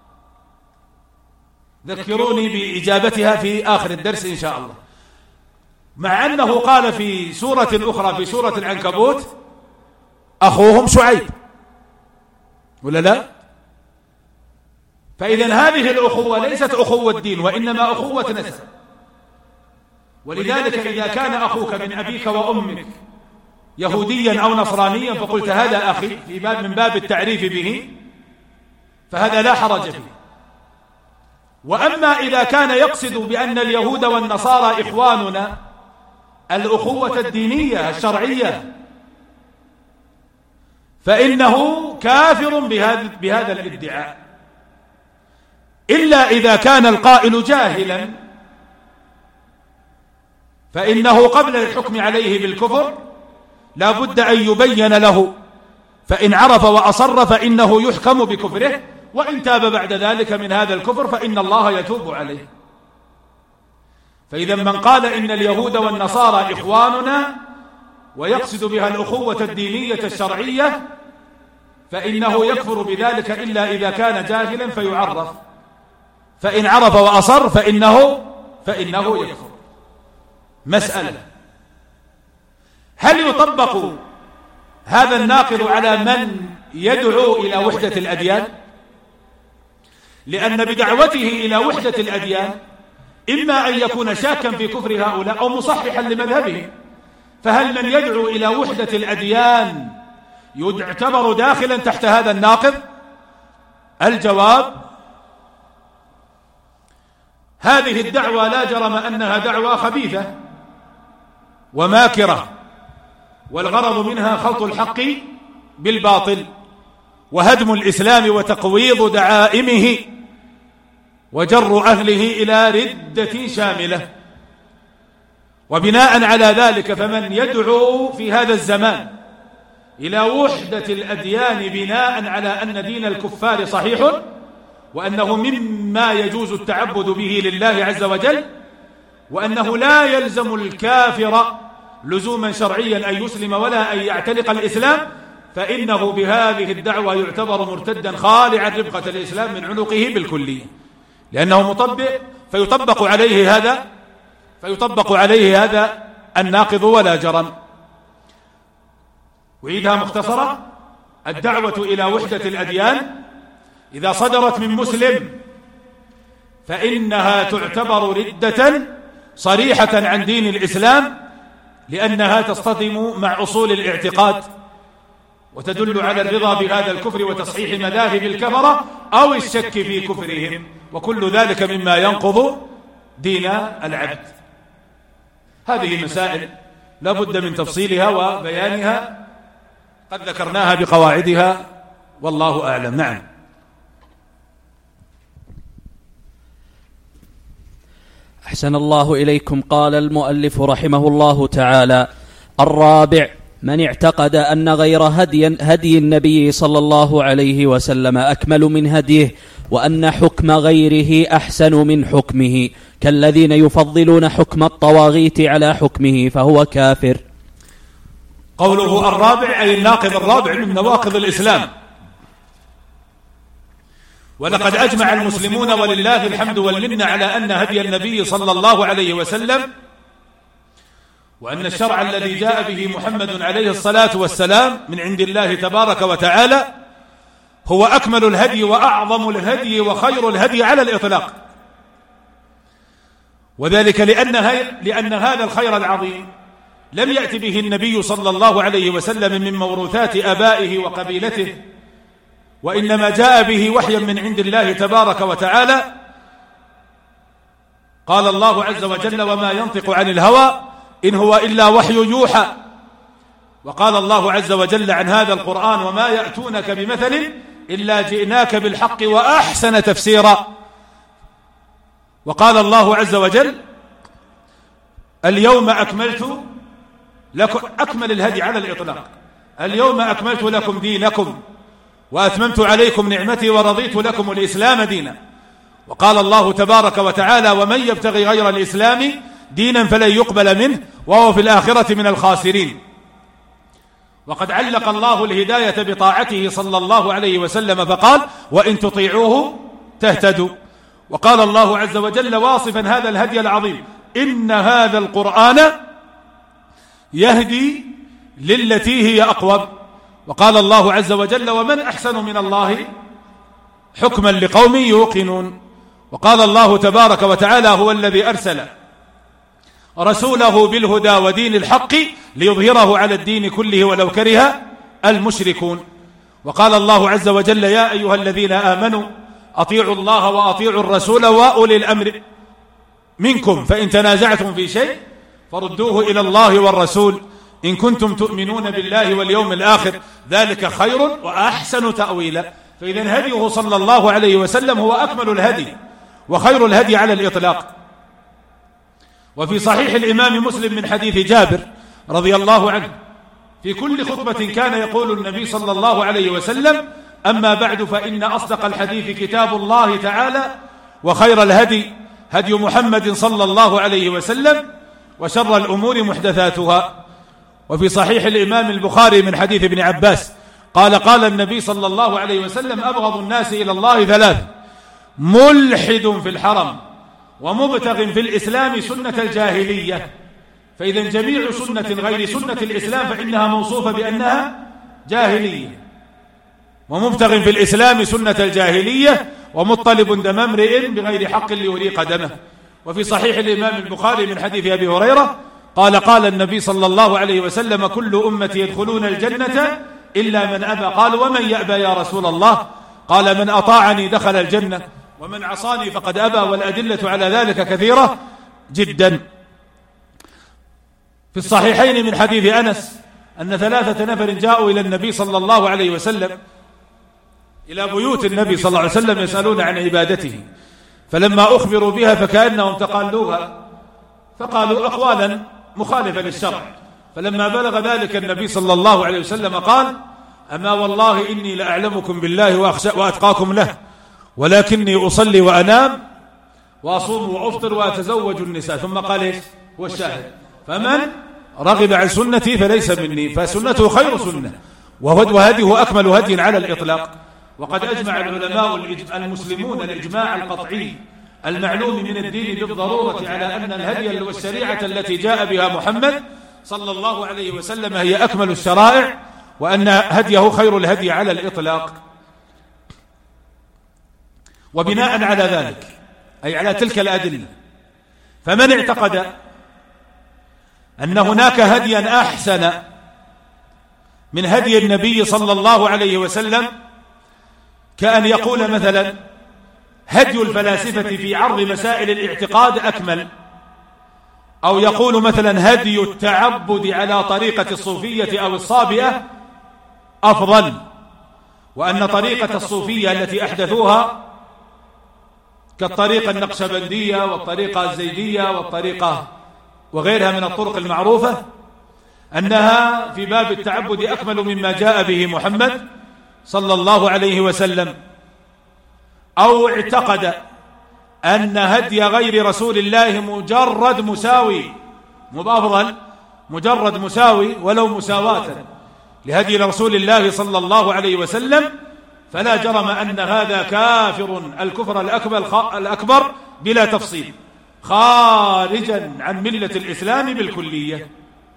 S2: ذكروني بإجابتها في آخر الدرس إن شاء الله. مع أنه قال في سورة أخرى في سورة العنكبوت أخوهم شعيب، ولا لا؟ فإذن هذه الأخوة ليست أخوة دين، وإنما أخوة نسب. ولذلك إذا كان أخوك من أبيك وأمك يهوديا أو نصرانيا فقلت هذا أخي من باب التعريف به، فهذا لا حرج فيه. وأما إذا كان يقصد بأن اليهود والنصارى إخواننا، الأخوة الدينية الشرعية، فإنه كافر بهذا الادعاء، إلا إذا كان القائل جاهلا، فإنه قبل الحكم عليه بالكفر لا بد أن يبين له، فإن عرف وأصر فإنه يحكم بكفره، وإن تاب بعد ذلك من هذا الكفر فإن الله يتوب عليه. فإذا من قال إن اليهود والنصارى إخواننا ويقصد بها الأخوة الدينية الشرعية، فإنه يكفر بذلك إلا إذا كان جاهلا فيعرف، فإن عرف وأصر فإنه يكفر. مسألة: هل يطبق هذا الناقض على من يدعو إلى وحدة الأديان؟ لأن بدعوته إلى وحدة الأديان إما أن يكون شاكا في كفر هؤلاء أو مصححا لمذهبه. فهل من يدعو إلى وحدة الأديان يعتبر داخلا تحت هذا الناقض؟ الجواب: هذه الدعوة لا جرم أنها دعوة خبيثة وماكرة، والغرض منها خلط الحق بالباطل وهدم الإسلام وتقويض دعائمه وجر أهله إلى ردة شاملة. وبناء على ذلك فمن يدعو في هذا الزمان إلى وحدة الأديان بناء على أن دين الكفار صحيح وأنه مما يجوز التعبد به لله عز وجل، وأنه لا يلزم الكافر لزوما شرعيا أن يسلم ولا أن يعتنق الإسلام، فإنه بهذه الدعوة يعتبر مرتدا خالعا ربقة الإسلام من عنقه بالكلية، لأنه مطبق فيطبق عليه هذا الناقض ولا جرم. وعيدها مختصرة: الدعوة إلى وحدة الأديان إذا صدرت من مسلم فإنها تعتبر ردة صريحة عن دين الإسلام، لأنها تصطدم مع أصول الاعتقاد وتدل على الرضا بهذا الكفر وتصحيح مذاهب الكفرة أو الشك في كفرهم، وكل ذلك مما ينقض دين العبد. هذه مسائل لا بد من تفصيلها وبيانها، قد ذكرناها بقواعدها والله أعلم. نعم.
S1: أحسن الله إليكم. قال المؤلف رحمه الله تعالى: الرابع: من اعتقد أن غير هدي النبي صلى الله عليه وسلم أكمل من هديه، وأن حكم غيره أحسن من حكمه، كالذين يفضلون حكم الطواغيت على حكمه، فهو كافر.
S2: قوله الرابع أي الناقض الرابع من نواقض الإسلام. ولقد أجمع المسلمون ولله الحمد والمنة على أن هدي النبي صلى الله عليه وسلم وأن الشرع الذي جاء به محمد عليه الصلاة والسلام من عند الله تبارك وتعالى هو أكمل الهدي وأعظم الهدي وخير الهدي على الإطلاق، وذلك لأن هذا الخير العظيم لم يأتي به النبي صلى الله عليه وسلم من موروثات آبائه وقبيلته، وإنما جاء به وحيا من عند الله تبارك وتعالى قال الله عز وجل: وما ينطق عن الهوى إن هو إلا وحي يوحى. وقال الله عز وجل عن هذا القرآن: وما يأتونك بمثل إلا جئناك بالحق وأحسن تفسيرا. وقال الله عز وجل: اليوم أكملت لكم، أكمل الهدي على الإطلاق، اليوم أكملت لكم دينكم وأتممت عليكم نعمتي ورضيت لكم الإسلام دينا. وقال الله تبارك وتعالى: ومن يبتغي غير الإسلام دينا فلن يقبل منه وهو في الآخرة من الخاسرين. وقد علق الله الهداية بطاعته صلى الله عليه وسلم فقال: وإن تطيعوه تهتدوا. وقال الله عز وجل واصفا هذا الهدي العظيم: إن هذا القرآن يهدي للتي هي أقوم. وقال الله عز وجل: ومن أحسن من الله حكما لقوم يوقنون. وقال الله تبارك وتعالى: هو الذي أرسل رسوله بالهدى ودين الحق ليظهره على الدين كله ولو كره المشركون. وقال الله عز وجل: يا أيها الذين آمنوا أطيعوا الله وأطيعوا الرسول وأولي الأمر منكم فإن تنازعتم في شيء فردوه إلى الله والرسول إن كنتم تؤمنون بالله واليوم الآخر ذلك خير وأحسن تأويلا. فإذا هديه صلى الله عليه وسلم هو أكمل الهدي وخير الهدي على الإطلاق. وفي صحيح الإمام مسلم من حديث جابر رضي الله عنه: في كل خطبة كان يقول النبي صلى الله عليه وسلم: أما بعد فإن أصدق الحديث كتاب الله تعالى وخير الهدي هدي محمد صلى الله عليه وسلم وشر الأمور محدثاتها. وفي صحيح الإمام البخاري من حديث ابن عباس قال: قال النبي صلى الله عليه وسلم: أبغض الناس إلى الله ثلاث: ملحد في الحرم ومبتغ في الإسلام سنة الجاهلية. فإذا جميع سنة غير سنة الإسلام فإنها موصوفة بأنها جاهلية. ومبتغ في الإسلام سنة الجاهلية ومطلب دم امرئ بغير حق ليريق دمه. وفي صحيح الإمام البخاري من حديث أبي هريرة قال: قال النبي صلى الله عليه وسلم: كل أمتي يدخلون الجنة إلا من أبى. قال: ومن يأبى يا رسول الله؟ قال: من أطاعني دخل الجنة ومن عصاني فقد أبى. والأدلة على ذلك كثيرة جدا. في الصحيحين من حديث أنس أن 3 نفر جاءوا إلى النبي صلى الله عليه وسلم إلى بيوت النبي صلى الله عليه وسلم يسألون عن عبادته، فلما أخبروا بها فكأنهم تقالوها فقالوا أقوالا مخالفة للشرع. فلما بلغ ذلك النبي صلى الله عليه وسلم قال: أما والله إني لأعلمكم بالله وأتقاكم له، ولكني أصلي وأنام وأصوم وأفطر وأتزوج النساء. ثم قال إيش هو الشاهد: فمن رغب عن سنتي فليس مني. فسنته خير سنة وهديه أكمل هدي على الإطلاق. وقد أجمع العلماء المسلمون الإجماع القطعي المعلوم من الدين بالضرورة على أن الهدي والشريعة التي جاء بها محمد صلى الله عليه وسلم هي أكمل الشرائع، وأن هديه خير الهدي على الإطلاق. وبناء على ذلك أي على تلك الأدلة، فمن اعتقد أن هناك هديا أحسن من هدي النبي صلى الله عليه وسلم، كأن يقول مثلا هدي الفلاسفة في عرض مسائل الاعتقاد أكمل، أو يقول مثلا هدي التعبد على طريقة الصوفية أو الصابئة أفضل، وأن طريقة الصوفية التي أحدثوها كالطريقة النقشبندية والطريقة الزيدية والطريقة وغيرها من الطرق المعروفة أنها في باب التعبد أكمل مما جاء به محمد صلى الله عليه وسلم، أو اعتقد أن هدي غير رسول الله مجرد مساوي أفضل، مجرد مساوي ولو مساواة لهدي رسول الله صلى الله عليه وسلم، فلا جرم أن هذا كافر الكفر الأكبر بلا تفصيل، خارجا عن ملة الإسلام بالكلية،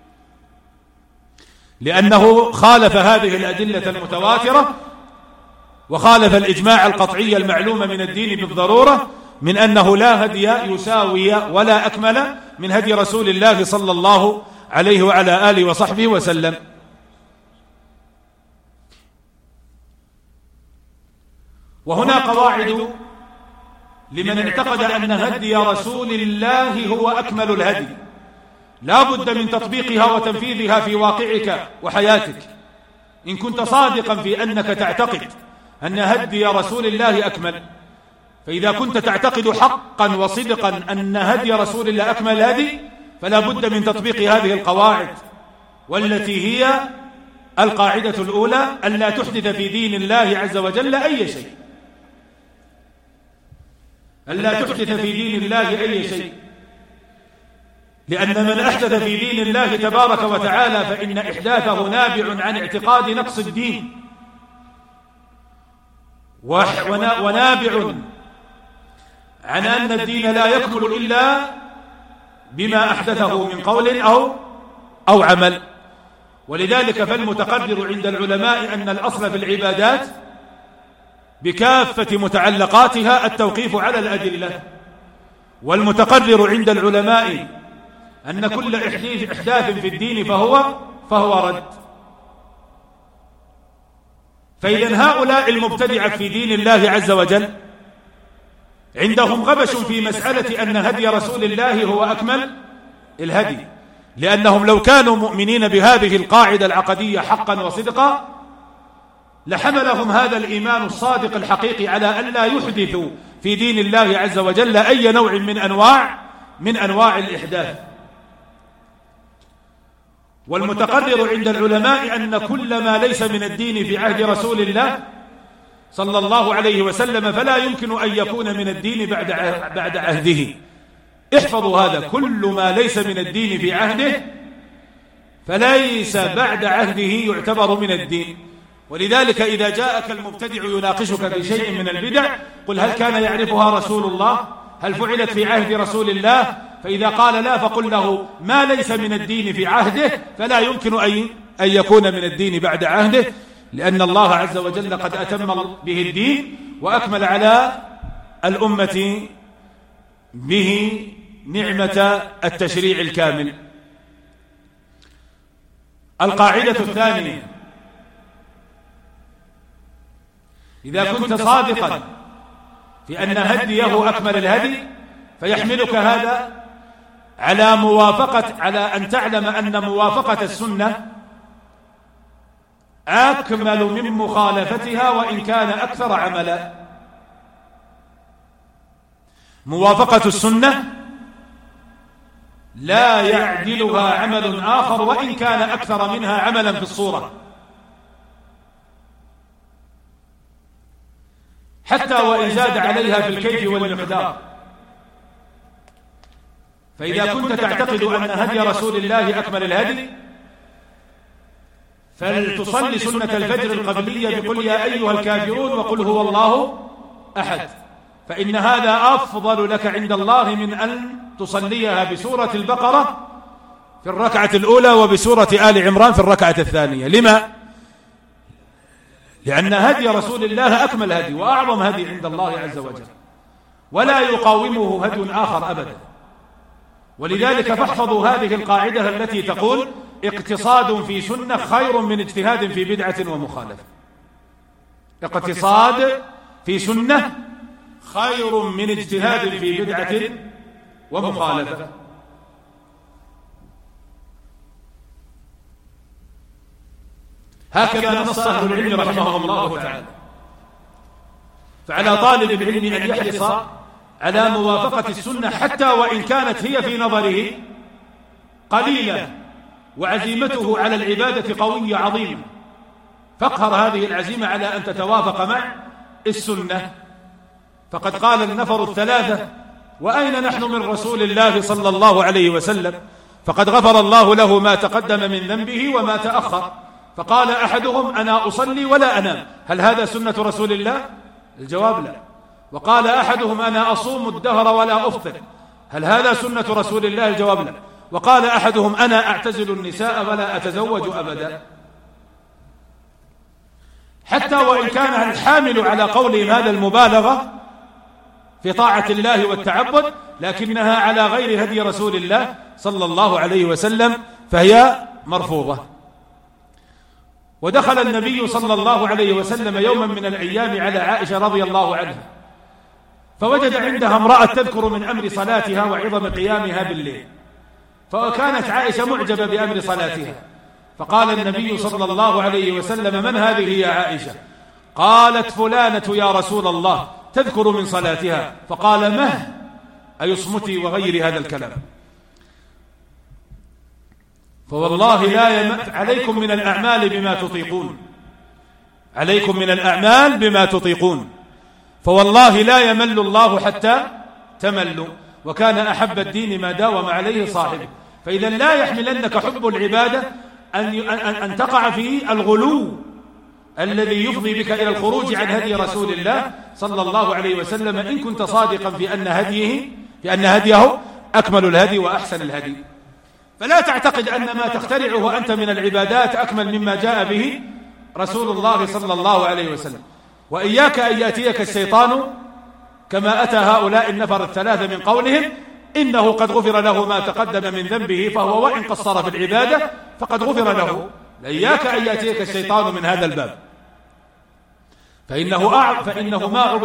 S2: لأنه خالف هذه الأدلة المتواترة وخالف الإجماع القطعي المعلوم من الدين بالضرورة من أنه لا هدي يساوي ولا أكمل من هدي رسول الله صلى الله عليه وعلى آله وصحبه وسلم. وهنا قواعد لمن اعتقد أن هدي رسول الله هو أكمل الهدي، لا بد من تطبيقها وتنفيذها في واقعك وحياتك. إن كنت صادقا في أنك تعتقد أن هدي رسول الله أكمل، فإذا كنت تعتقد حقا وصدقا أن هدي رسول الله أكمل الهدي، فلا بد من تطبيق هذه القواعد، والتي هي القاعدة الأولى: ألا تحدث في دين الله عز وجل أي شيء. ألا تحدث في دين الله أي شيء، لأن من أحدث في دين الله تبارك وتعالى فإن إحداثه نابع عن اعتقاد نقص الدين، ونابع عن أن الدين لا يكمل إلا بما أحدثه من قول أو عمل. ولذلك فالمتقرر عند العلماء أن الأصل في العبادات بكافة متعلقاتها التوقيف على الأدلة، والمتقرر عند العلماء أن كل إحداث في الدين فهو رد. فإذا هؤلاء المبتدعة في دين الله عز وجل عندهم غبش في مسألة أن هدي رسول الله هو أكمل الهدي، لأنهم لو كانوا مؤمنين بهذه القاعدة العقدية حقا وصدقا لحملهم هذا الإيمان الصادق الحقيقي على أن لا يحدثوا في دين الله عز وجل أي نوع من أنواع الإحداث. والمتقرر عند العلماء أن كل ما ليس من الدين في عهد رسول الله صلى الله عليه وسلم فلا يمكن أن يكون من الدين بعد عهده. احفظوا هذا: كل ما ليس من الدين في عهده فليس بعد عهده يعتبر من الدين. ولذلك إذا جاءك المبتدع يناقشك في شيء من البدع قل: هل كان يعرفها رسول الله؟ هل فعلت في عهد رسول الله؟ فإذا قال لا فقل له: ما ليس من الدين في عهده فلا يمكن أن يكون من الدين بعد عهده، لأن الله عز وجل قد أتم به الدين وأكمل على الأمة به نعمة التشريع الكامل. القاعدة الثانية: إذا كنت صادقا في أن هديه أكمل الهدي فيحملك هذا على أن تعلم أن موافقة السنة أكمل من مخالفتها وإن كان أكثر عملا. موافقة السنة لا يعدلها عمل آخر وإن كان أكثر منها عملا في الصورة، حتى وإن زاد عليها في الكيف والمقدار. فإذا كنت تعتقد أن هدي رسول الله أكمل الهدي فلتصلي سنة الفجر القبلية بقل يا أيها الكافرون وقل هو الله أحد، فإن هذا أفضل لك عند الله من أن تصليها بسورة البقرة في الركعة الأولى وبسورة آل عمران في الركعة الثانية. لما؟ لأن هدي رسول الله أكمل هدي وأعظم هدي عند الله عز وجل، ولا يقاومه هدي آخر أبدا. ولذلك فاحفظوا هذه القاعدة التي تقول: اقتصاد في سنة خير من اجتهاد في بدعة ومخالفة. اقتصاد في سنة خير من اجتهاد في بدعة ومخالفة. هكذا نص أهل العلم رحمهم الله تعالى. فعلى طالب العلم أن يحرص على موافقة السنة حتى وإن كانت هي في نظره قليلة وعزيمته على العبادة قوية عظيمة، فاقهر هذه العزيمة على أن تتوافق مع السنة. فقد قال النفر الثلاثة: وأين نحن من رسول الله صلى الله عليه وسلم؟ فقد غفر الله له ما تقدم من ذنبه وما تأخر. فقال أحدهم: أنا أصلي ولا أنام، هل هذا سنة رسول الله؟ الجواب لا. وقال أحدهم: أنا أصوم الدهر ولا أفطر، هل هذا سنة رسول الله؟ الجواب لا. وقال أحدهم: أنا أعتزل النساء ولا أتزوج أبدا. حتى وإن كان الحامل على قولهم هذا المبالغة في طاعة الله والتعبد، لكنها على غير هدي رسول الله صلى الله عليه وسلم فهي مرفوضة. ودخل النبي صلى الله عليه وسلم يوما من الأيام على عائشة رضي الله عنها فوجد عندها امرأة تذكر من أمر صلاتها وعظم قيامها بالليل، فكانت عائشة معجبة بأمر صلاتها، فقال النبي صلى الله عليه وسلم: من هذه يا عائشة؟ قالت: فلانة يا رسول الله تذكر من صلاتها. فقال: مه أي اصمتي وغير هذا الكلام. فوالله عليكم من الأعمال بما تطيقون، عليكم من الأعمال بما تطيقون، فوالله لا يمل الله حتى تملوا، وكان أحب الدين ما داوم عليه صاحبه. فإذا لا يحملنك حب العبادة أن تقع في الغلو الذي يفضي بك إلى الخروج عن هدي رسول الله صلى الله عليه وسلم، إن كنت صادقا في أن هديه أكمل الهدي وأحسن الهدي. فلا تعتقد أن ما تخترعه أنت من العبادات أكمل مما جاء به رسول الله صلى الله عليه وسلم. وإياك أن يأتيك الشيطان كما أتى هؤلاء النفر الثلاثة من قولهم: إنه قد غفر له ما تقدم من ذنبه فهو وإن قصر في العبادة فقد غفر له. إياك أن يأتيك الشيطان من هذا الباب، فإنه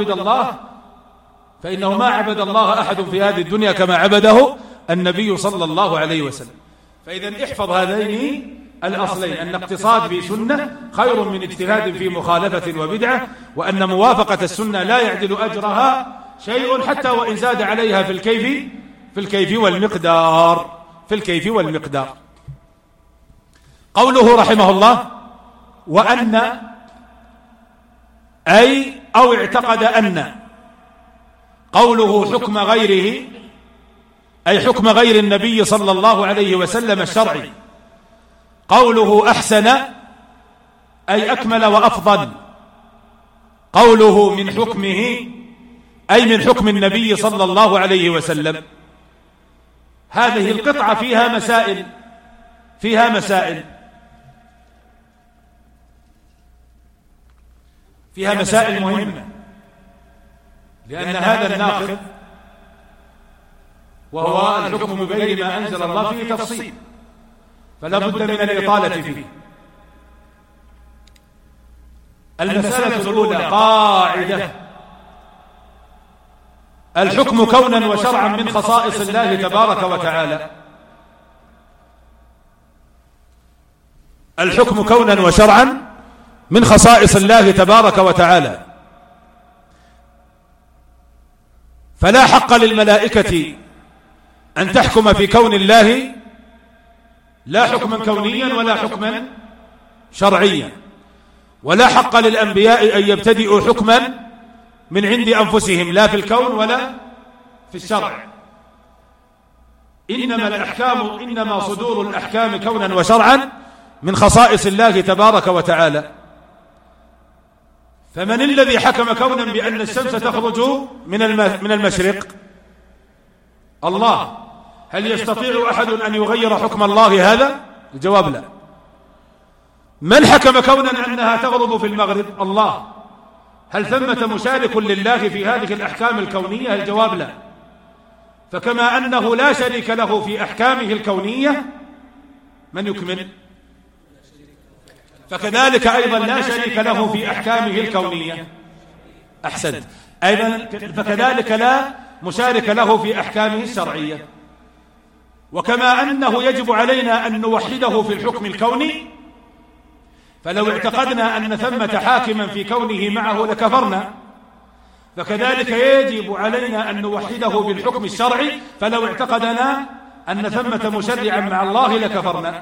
S2: ما عبد الله أحد في هذه الدنيا كما عبده النبي صلى الله عليه وسلم. فإذا احفظ هذين الأصلين: أن اقتصاد في سنة خير من اجتهاد في مخالفة وبدعة، وأن موافقة السنة لا يعدل أجرها شيء حتى وإن زاد عليها في الكيف والمقدار. قوله رحمه الله: وأن أو اعتقد أن، قوله حكم غيره أي حكم غير النبي صلى الله عليه وسلم الشرعي. قوله أحسن أي أكمل وأفضل. قوله من حكمه أي من حكم النبي صلى الله عليه وسلم. هذه القطعة فيها مسائل مهمة، لأن هذا الناقض وهو الحكم بغير ما أنزل الله فيه تفصيل، فلا بد من الإطالة فيه. المسألة الأولى قاعدة: الحكم كونا وشرعا من خصائص الله تبارك وتعالى. الحكم كونا وشرعا من خصائص الله تبارك وتعالى، فلا حق للملائكة أن تحكم في كون الله لا حكما كونيا ولا حكما شرعيا، ولا حق للأنبياء أن يبتدئوا حكما من عند أنفسهم لا في الكون ولا في الشرع. إنما صدور الأحكام كونا وشرعا من خصائص الله تبارك وتعالى. فمن الذي حكم كونا بأن الشمس تخرج من المشرق؟ الله. هل يستطيع أحد أن يغير حكم الله هذا؟ الجواب لا. من حكم كونا أنها تغرب في المغرب؟ الله. هل ثمة مشارك لله في هذه الأحكام الكونية؟ الجواب لا. فكما أنه لا شريك له في أحكامه الكونية، من يكمل؟ فكذلك أيضا لا شريك له في أحكامه الكونية. أحسنت. أيضا فكذلك لا مشارك له في أحكامه الشرعية. وكما أنه يجب علينا أن نوحده في الحكم الكوني، فلو اعتقدنا أن ثمة حاكما في كونه معه لكفرنا، فكذلك يجب علينا أن نوحده بالحكم الشرعي، فلو اعتقدنا أن ثمة مشرعا مع الله لكفرنا.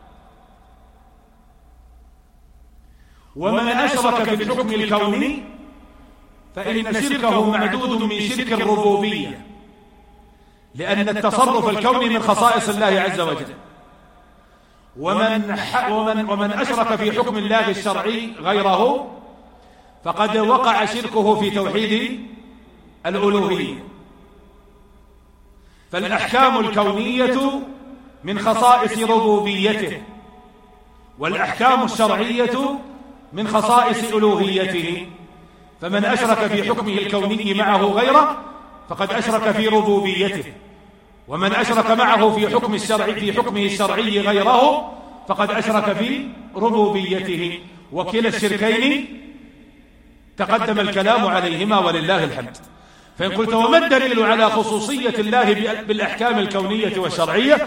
S2: ومن أشرك في الحكم الكوني فإن شركه معدود من شرك الربوبية، لأن التصرف الكوني من خصائص الله عز وجل. ومن أشرك في حكم الله الشرعي غيره فقد وقع شركه في توحيد الألوهية. فالأحكام الكونية من خصائص ربوبيته، والأحكام الشرعية من خصائص ألوهيته. فمن أشرك في حكمه الكوني معه غيره فقد أشرك في ربوبيته، ومن أشرك معه في حكمه الشرعي غيره فقد أشرك في ربوبيته. وكلا الشركين تقدم الكلام عليهما ولله الحمد. فإن قلت وما الدليل على خصوصية الله بالأحكام الكونية والشرعية،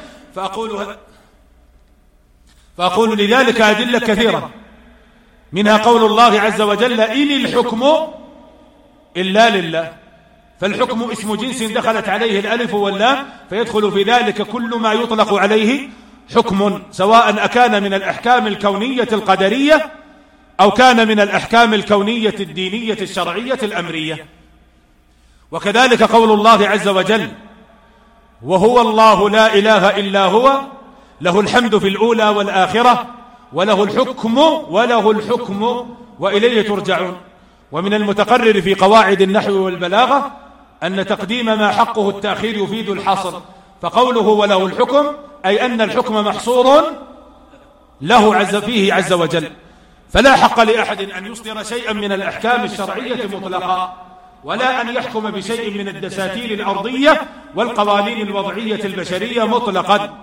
S2: فأقول لذلك أدلة كثيرة، منها قول الله عز وجل إن الحكم إلا لله، فالحكم اسم جنس دخلت عليه الألف واللام، فيدخل في ذلك كل ما يطلق عليه حكم، سواء أكان من الأحكام الكونية القدرية أو كان من الأحكام الكونية الدينية الشرعية الأمرية. وكذلك قول الله عز وجل وهو الله لا إله إلا هو له الحمد في الأولى والآخرة وله الحكم وإليه ترجعون. ومن المتقرر في قواعد النحو والبلاغة أن تقديم ما حقه التأخير يفيد الحصر، فقوله وله الحكم أي أن الحكم محصور له فيه عز وجل، فلا حق لأحد أن يصدر شيئا من الأحكام الشرعية مطلقا، ولا أن يحكم بشيء من الدساتير الأرضية والقوانين الوضعية البشرية مطلقا.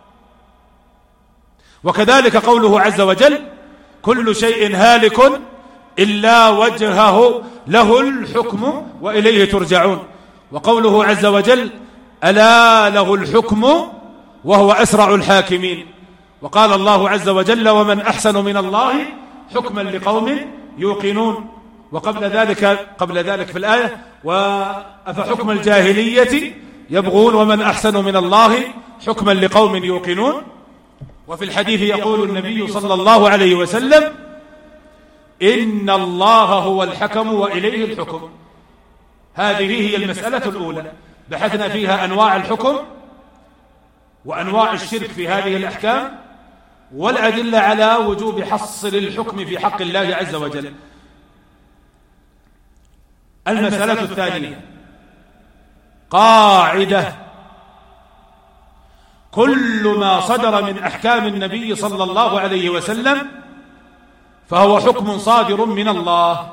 S2: وكذلك قوله عز وجل كل شيء هالك إلا وجهه له الحكم وإليه ترجعون. وقوله عز وجل ألا له الحكم وهو أسرع الحاكمين. وقال الله عز وجل ومن أحسن من الله حكما لقوم يوقنون. وقبل ذلك في الآية وأفحكم الجاهلية يبغون ومن أحسن من الله حكما لقوم يوقنون. وفي الحديث يقول النبي صلى الله عليه وسلم إن الله هو الحكم وإليه الحكم. هذه هي المسألة الأولى، بحثنا فيها أنواع الحكم وأنواع الشرك في هذه الأحكام والأدلة على وجوب حصر الحكم في حق الله عز وجل. المسألة الثانية قاعدة كل ما صدر من أحكام النبي صلى الله عليه وسلم فهو حكم صادر من الله.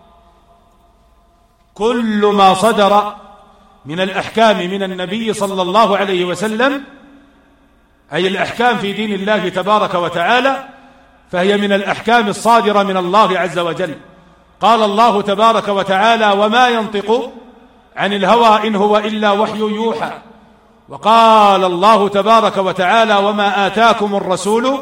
S2: كل ما صدر من الأحكام من النبي صلى الله عليه وسلم أي الأحكام في دين الله تبارك وتعالى فهي من الأحكام الصادرة من الله عز وجل. قال الله تبارك وتعالى وما ينطق عن الهوى إن هو إلا وحي يوحى. وقال الله تبارك وتعالى وما آتاكم الرسول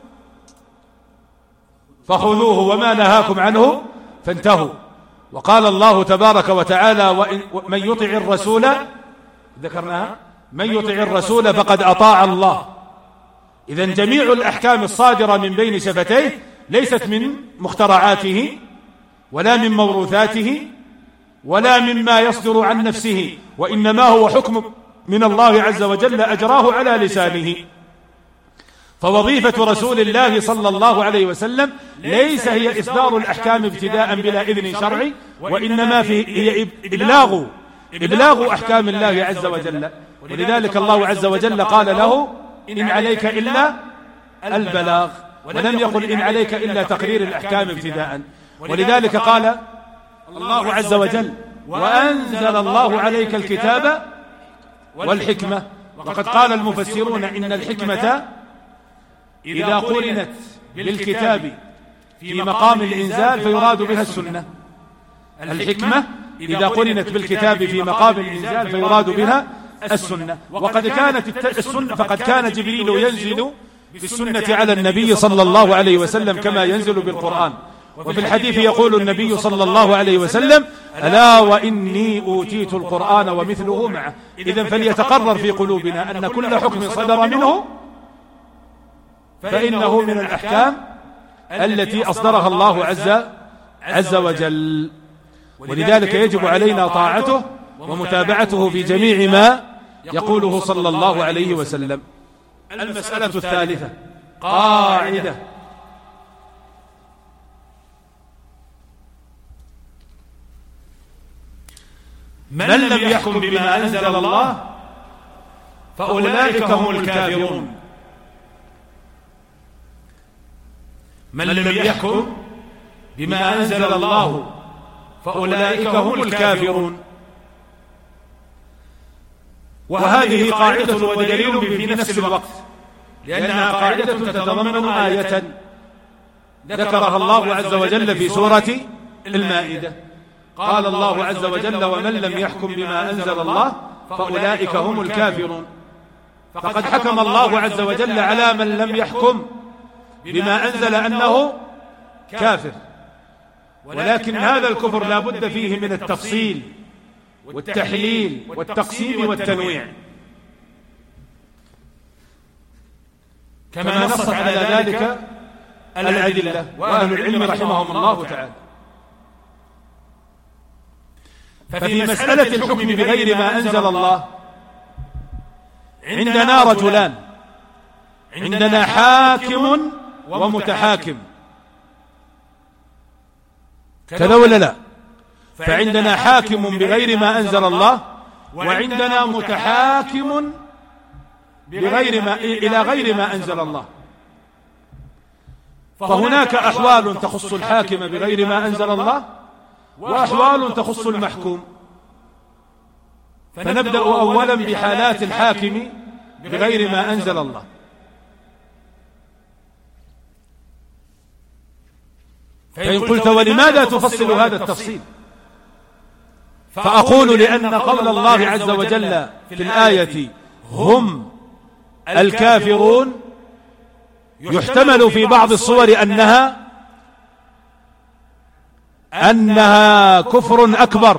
S2: فخذوه وما نهاكم عنه فانتهوا. وقال الله تبارك وتعالى من يطع الرسول ذكرناها من يطع الرسول فقد أطاع الله. إذن جميع الأحكام الصادرة من بين شفتيه ليست من مخترعاته ولا من موروثاته ولا مما يصدر عن نفسه، وإنما هو حكم من الله عز وجل أجراه على لسانه. فوظيفة رسول الله صلى الله عليه وسلم ليس هي إصدار الأحكام ابتداء بلا إذن شرعي، وإنما هي إبلاغ أحكام الله عز وجل. ولذلك الله عز وجل قال له إن عليك إلا البلاغ، ولم يقل إن عليك إلا تقرير الأحكام ابتداء. ولذلك قال الله عز وجل وأنزل الله عليك الكتاب والحكمة. وقد قال المفسرون إن الحكمة إذا قرنت بالكتاب في مقام الإنزال فيراد بها السنة. الحكمة إذا قرنت بالكتاب في مقام الإنزال فيراد بها السنة. وقد كانت السنة فقد كان جبريل ينزل بالسنة على النبي صلى الله عليه وسلم كما ينزل بالقرآن. وفي الحديث يقول النبي صلى الله عليه وسلم ألا وإني أوتيت القرآن ومثله معه. إذن فليتقرر في قلوبنا أن كل حكم صدر منه فإنه من الأحكام التي أصدرها الله عز وجل. ولذلك يجب علينا طاعته ومتابعته في جميع ما يقوله صلى الله عليه وسلم. المسألة الثالثة قاعدة من لم يحكم بما أنزل الله فأولئك هم الكافرون. من لم يحكم بما أنزل الله فأولئك هم الكافرون. وهذه قاعدة ودليل في نفس الوقت، لأنها قاعدة تتضمن آية ذكرها الله عز وجل في سورة المائدة. قال الله عز وجل: ومن لم يحكم بما أنزل الله فأولئك هم الكافرون. فقد حكم الله عز وجل على من لم يحكم بما أنزل أنه كافر، ولكن هذا الكفر لا بد فيه من التفصيل والتحليل والتقسيم والتنويع، كما نصت على ذلك الأدلة وأهل العلم رحمهم الله تعالى. ففي مسألة الحكم بغير ما أنزل الله عندنا رجلان، عندنا حاكم ومتحاكم، كذا ولا لا؟ فعندنا حاكم بغير ما أنزل الله، وعندنا متحاكم إلى غير ما أنزل الله. فهناك أحوال تخص الحاكم بغير ما أنزل الله، وأحوال تخص المحكوم. فنبدأ أولا بحالات الحاكم بغير ما أنزل الله. فإن قلت: ولماذا تفصل هذا التفصيل؟ فأقول: لأن قول الله عز وجل في الآية: هم الكافرون، يحتمل في بعض الصور أنها كفر أكبر،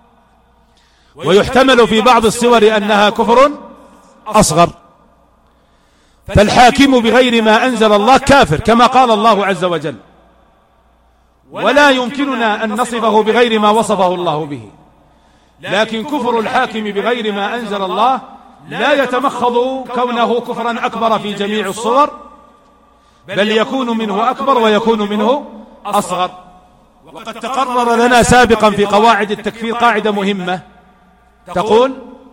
S2: ويحتمل في بعض الصور أنها كفر أصغر. فالحاكم بغير ما أنزل الله كافر كما قال الله عز وجل، ولا يمكننا أن نصفه بغير ما وصفه الله به. لكن كفر الحاكم بغير ما أنزل الله لا يتمخض كونه كفرا أكبر في جميع الصور، بل يكون منه أكبر ويكون منه أصغر. وقد تقرر لنا سابقا في قواعد التكفير قاعدة مهمة تقول: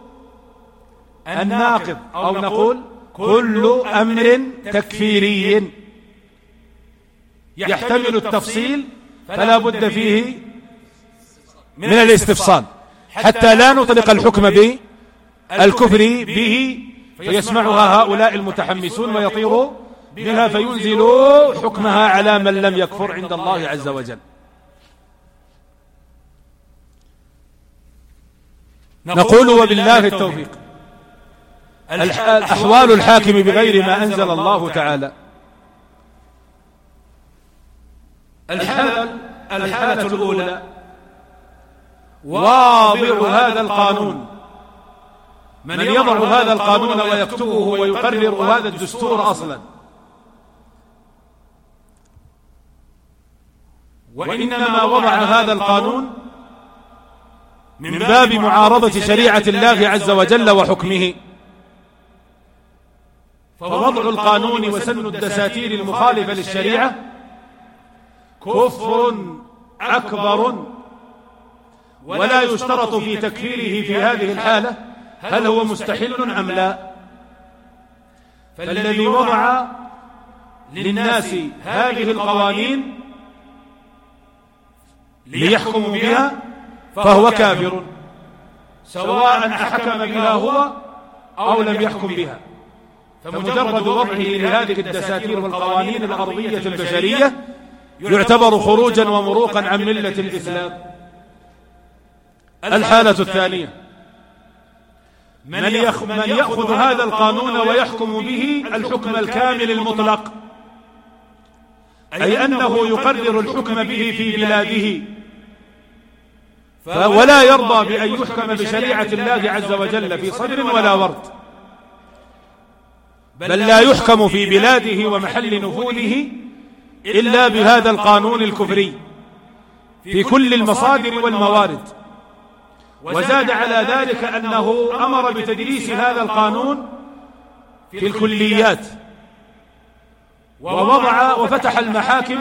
S2: الناقض، أو نقول كل أمر تكفيري يحتمل التفصيل فلا بد فيه من الاستفصال، حتى لا نطلق الحكم بالكفر به فيسمعها هؤلاء المتحمسون ويطيروا بها فينزلوا حكمها على من لم يكفر عند الله عز وجل. نقول: وبالله التوفيق. الأحوال الحاكم بغير ما أنزل الله تعالى: الحالة الأولى واضع هذا القانون، من يضع هذا القانون ويكتبه ويقرر هذا الدستور أصلا، وإنما وضع هذا القانون من باب معارضة شريعة الله عز وجل وحكمه. فوضع القانون وسن الدساتير المخالفة للشريعة كفر أكبر، ولا يشترط في تكفيره في هذه الحالة هل هو مستحل أم لا. فالذي وضع للناس هذه القوانين ليحكموا بها فهو كافر، سواء حكم بها هو أو لم يحكم بها. فمجرد وضعه لهذه الدساتير والقوانين الأرضية البشرية يعتبر خروجا ومروقا عن ملة الإسلام. الحالة الثانية: من يأخذ هذا القانون ويحكم به الحكم الكامل المطلق، أي أنه يقرر الحكم به في بلاده، ولا يرضى بأن يحكم بشريعة الله عز وجل في صدر ولا ورد، بل لا يحكم في بلاده ومحل نفوذه إلا بهذا القانون الكفري في كل المصادر والموارد. وزاد على ذلك أنه أمر بتدريس هذا القانون في الكليات، ووضع وفتح المحاكم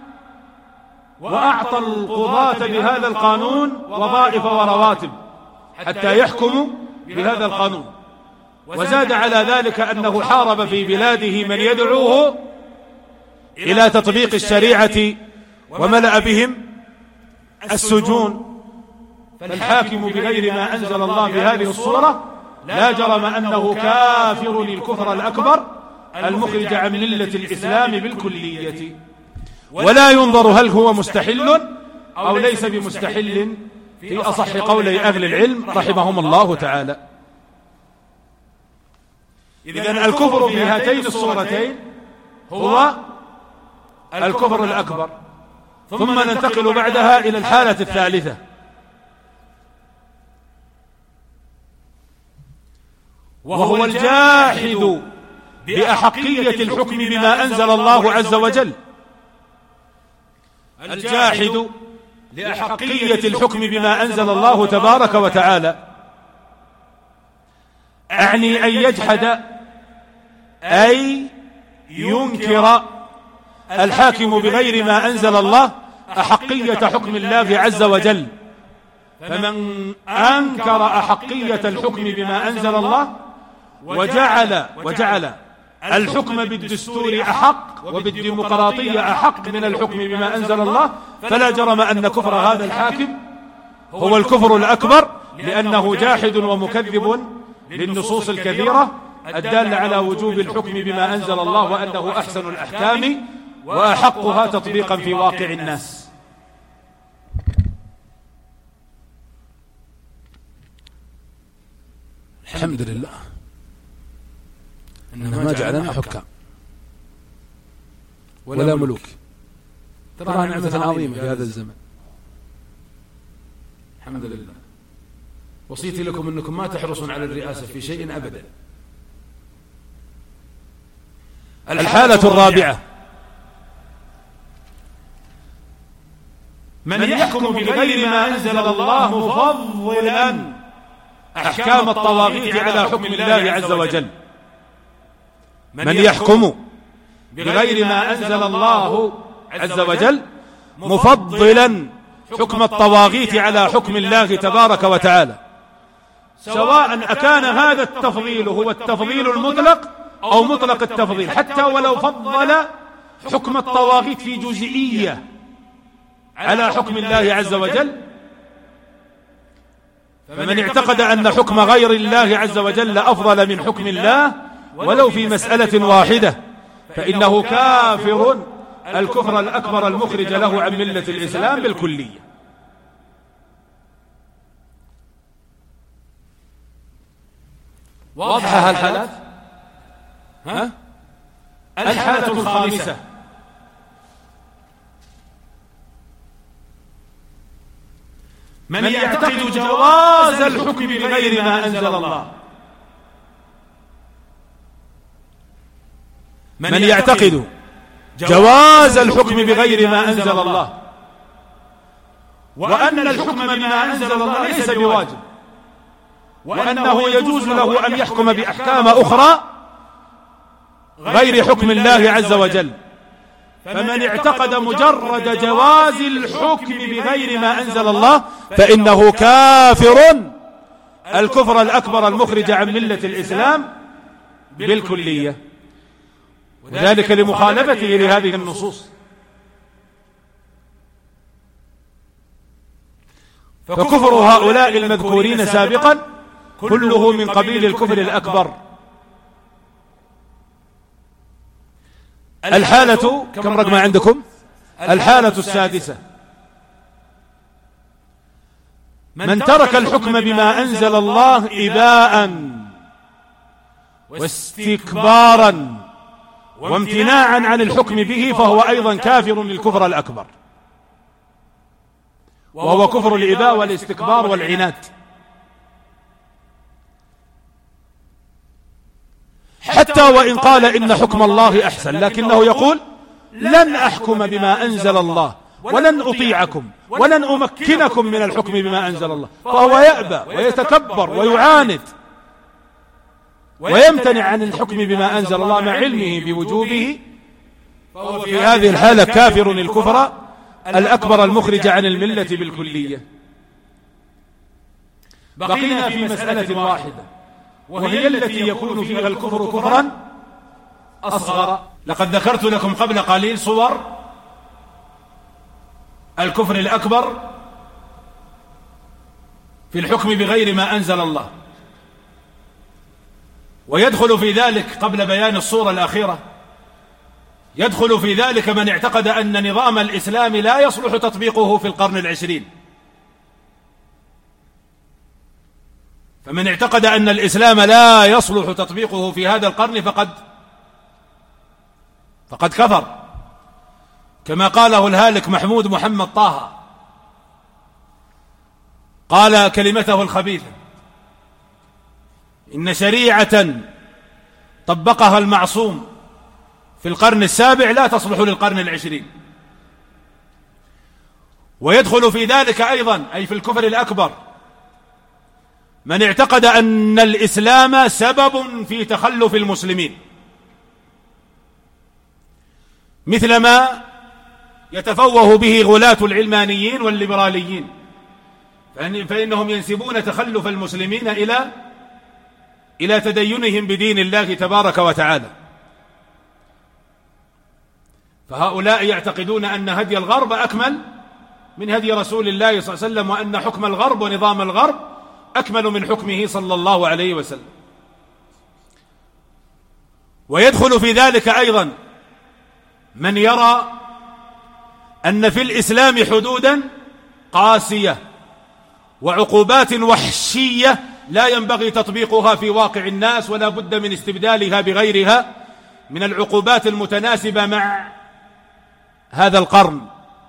S2: وأعطى القضاة بهذا القانون وظائف ورواتب حتى يحكموا بهذا القانون. وزاد على ذلك أنه حارب في بلاده من يدعوه إلى تطبيق الشريعة وملأ بهم السجون. فالحاكم بغير ما أنزل الله بهذه الصورة لا جرم أنه كافر الكفر الأكبر المخرج عن ملة الإسلام بالكلية، ولا ينظر هل هو مستحل أو ليس بمستحل في أصح قولي أهل العلم رحمهم الله تعالى. إذن الكفر في هاتين الصورتين هو الكفر الأكبر. ثم ننتقل بعدها إلى الحالة الثالثة، وهو الجاحد بأحقية الحكم بما أنزل الله عز وجل. الجاحد لأحقية الحكم بما أنزل الله تبارك وتعالى، أعني أن يجحد أي ينكر الحاكم بغير ما أنزل الله أحقية حكم الله عز وجل. فمن أنكر أحقية الحكم بما أنزل الله وجعل الحكم بالدستور أحق وبالديمقراطية أحق من الحكم بما أنزل الله، فلا جرم أن كفر هذا الحاكم هو الكفر الأكبر، لأنه جاحد ومكذب للنصوص الكثيرة الدالة على وجوب الحكم بما أنزل الله وأنه أحسن الأحكام وأحقها تطبيقا في واقع الناس. الحمد لله إننا ما جعلنا حكام ولا ملوك، تراها نعمة عظيمة في هذا الزمن. الحمد لله. وصيتي لكم أنكم ما تحرصون على الرئاسة في شيء أبدا. الحالة الرابعة، من يحكم بغير ما أنزل الله مفضلا أحكام الطواغيت على حكم الله عز وجل. من يحكم بغير ما أنزل الله عز وجل مفضلا حكم الطواغيت على حكم الله تبارك وتعالى، سواء أكان هذا التفضيل هو التفضيل المطلق أو مطلق التفضيل، حتى ولو فضل حكم الطواغيت في جزئية على حكم الله عز وجل. فمن اعتقد أن حكم غير الله عز وجل أفضل من حكم الله ولو في مسألة واحدة فإنه كافر الكفر الأكبر المخرج له عن ملة الإسلام بالكلية. واضحة الحالات؟ الحالة الخامسة، من يعتقد جواز الحكم بغير ما أنزل الله. من يعتقد جواز الحكم بغير ما أنزل الله، وأن الحكم بما أنزل الله ليس بواجب، وأنه يجوز له أن يحكم بأحكام أخرى غير حكم الله عز وجل. فمن اعتقد مجرد جواز الحكم بغير ما أنزل الله فإنه كافر الكفر الأكبر المخرج عن ملة الإسلام بالكلية، وذلك لمخالفته لهذه النصوص. فكفر هؤلاء المذكورين سابقا كله من قبيل الكفر الأكبر. الحالة كم رقم عندكم؟ الحالة السادسة، من ترك الحكم بما أنزل الله إباء واستكبارا وامتناعا عن الحكم به فهو أيضا كافر للكفر الأكبر، وهو كفر الإباء والاستكبار والعناد. حتى وإن قال إن حكم الله أحسن، لكنه يقول لن أحكم بما أنزل الله ولن أطيعكم ولن أمكنكم من الحكم بما أنزل الله، فهو يأبى ويتكبر ويعاند ويمتنع عن الحكم بما أنزل الله مع علمه بوجوبه. فهو في هذه الحالة كافر الكفر الأكبر المخرج عن الملة بالكلية. بقينا في مسألة واحدة، وهي التي يكون فيها الكفر كفرا أصغر. لقد ذكرت لكم قبل قليل صور الكفر الأكبر في الحكم بغير ما أنزل الله، ويدخل في ذلك قبل بيان الصورة الأخيرة يدخل في ذلك من اعتقد أن نظام الإسلام لا يصلح تطبيقه في القرن العشرين. فمن اعتقد أن الإسلام لا يصلح تطبيقه في هذا القرن فقد كفر، كما قاله الهالك محمود محمد طه، قال كلمته الخبيثة: إن شريعة طبقها المعصوم في القرن السابع لا تصلح للقرن العشرين. ويدخل في ذلك أيضا، أي في الكفر الأكبر، من اعتقد أن الإسلام سبب في تخلف المسلمين، مثلما يتفوه به غلاة العلمانيين والليبراليين، فإنهم ينسبون تخلف المسلمين إلى تدينهم بدين الله تبارك وتعالى. فهؤلاء يعتقدون أن هدي الغرب أكمل من هدي رسول الله صلى الله عليه وسلم، وأن حكم الغرب ونظام الغرب أكمل من حكمه صلى الله عليه وسلم. ويدخل في ذلك أيضا من يرى أن في الإسلام حدودا قاسية وعقوبات وحشية لا ينبغي تطبيقها في واقع الناس، ولا بد من استبدالها بغيرها من العقوبات المتناسبة مع هذا القرن.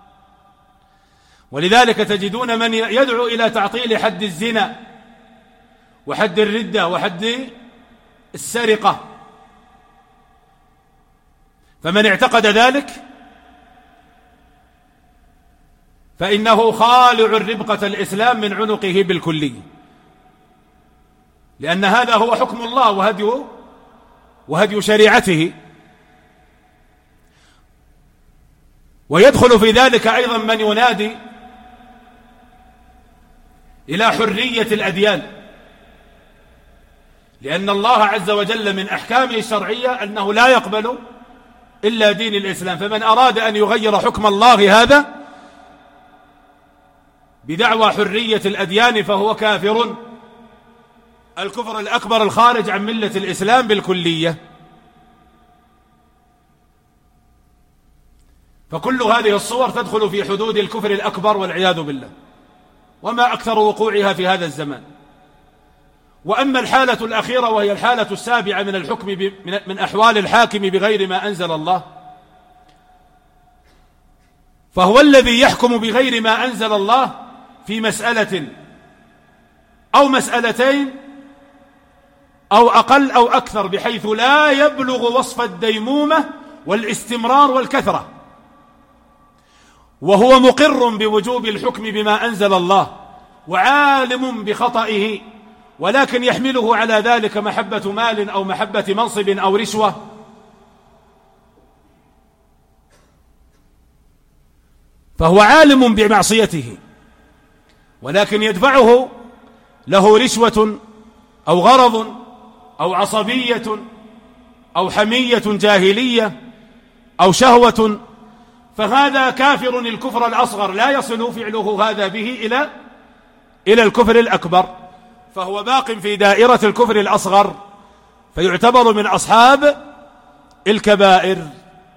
S2: ولذلك تجدون من يدعو إلى تعطيل حد الزنا وحد الردة وحد السرقة. فمن اعتقد ذلك فإنه خالع الربقة الإسلام من عنقه بالكلي، لأن هذا هو حكم الله وهدي شريعته. ويدخل في ذلك أيضا من ينادي إلى حرية الأديان، لأن الله عز وجل من أحكامه الشرعية أنه لا يقبل إلا دين الإسلام. فمن أراد أن يغير حكم الله هذا بدعوى حرية الأديان فهو كافر، الكفر الأكبر الخارج عن ملة الإسلام بالكلية. فكل هذه الصور تدخل في حدود الكفر الأكبر والعياذ بالله، وما أكثر وقوعها في هذا الزمان. وأما الحالة الأخيرة وهي الحالة السابعة من الحكم من أحوال الحاكم بغير ما أنزل الله، فهو الذي يحكم بغير ما أنزل الله في مسألة أو مسألتين أو أقل أو أكثر، بحيث لا يبلغ وصف الديمومة والاستمرار والكثرة، وهو مقر بوجوب الحكم بما أنزل الله وعالم بخطئه، ولكن يحمله على ذلك محبة مال أو محبة منصب أو رشوة، فهو عالم بمعصيته، ولكن يدفعه له رشوة أو غرض أو عصبية أو حمية جاهلية أو شهوة، فهذا كافر الكفر الأصغر، لا يصل فعله هذا به إلى الكفر الأكبر، فهو باق في دائرة الكفر الأصغر، فيعتبر من أصحاب الكبائر.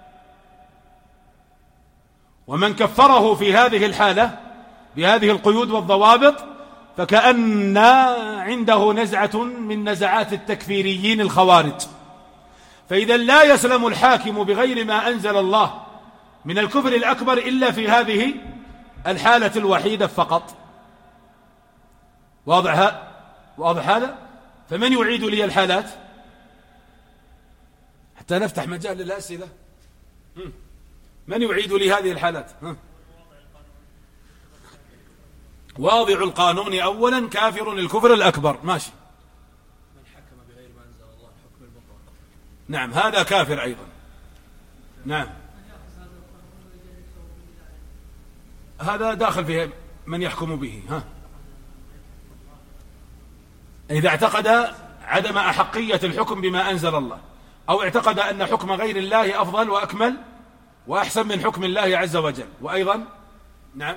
S2: ومن كفره في هذه الحالة بهذه القيود والضوابط فكأن عنده نزعة من نزعات التكفيريين الخوارج. فإذا لا يسلم الحاكم بغير ما أنزل الله من الكفر الأكبر إلا في هذه الحالة الوحيدة فقط. واضح هذا؟ فمن يعيد لي الحالات حتى نفتح مجال للأسئلة؟ من يعيد لي هذه الحالات؟ واضع القانون أولا كافر الكفر الأكبر، ماشي.
S3: من حكم بغير ما أنزل الله حكم البطلان،
S2: نعم هذا كافر أيضا. نعم هذا داخل فيه من يحكم به. إذا اعتقد عدم أحقية الحكم بما أنزل الله، أو اعتقد أن حكم غير الله أفضل وأكمل وأحسن من حكم الله عز وجل. وأيضا نعم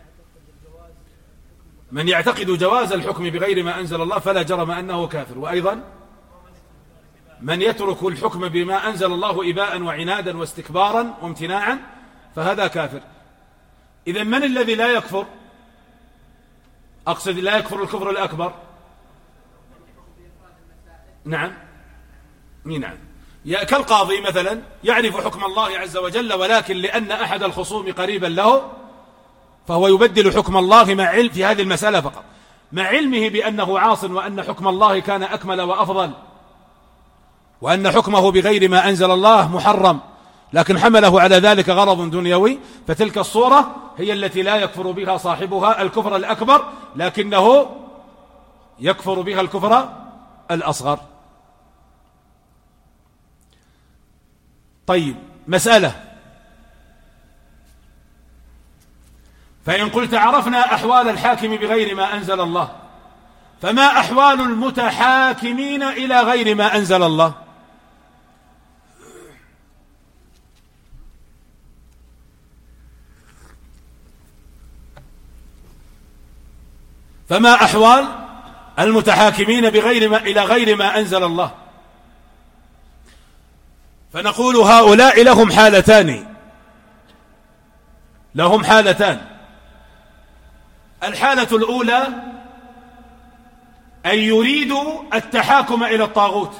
S2: من يعتقد جواز الحكم بغير ما أنزل الله فلا جرم أنه كافر. وأيضا من يترك الحكم بما أنزل الله إباء وعنادا واستكبارا وامتناعا فهذا كافر. إذن من الذي لا يكفر؟ أقصد لا يكفر الكفر الأكبر. نعم كالقاضي مثلا يعرف حكم الله عز وجل، ولكن لأن أحد الخصوم قريبا له فهو يبدل حكم الله مع علم في هذه المسألة فقط، مع علمه بأنه عاص وأن حكم الله كان أكمل وأفضل وأن حكمه بغير ما أنزل الله محرم، لكن حمله على ذلك غرض دنيوي، فتلك الصورة هي التي لا يكفر بها صاحبها الكفر الأكبر، لكنه يكفر بها الكفر الأصغر. طيب مسألة، فإن قلت عرفنا أحوال الحاكم بغير ما أنزل الله، فما أحوال المتحاكمين إلى غير ما أنزل الله؟ فما أحوال المتحاكمين إلى غير ما أنزل الله؟ فنقول هؤلاء لهم حالتان. الحالة الأولى أن يريدوا التحاكم إلى الطاغوت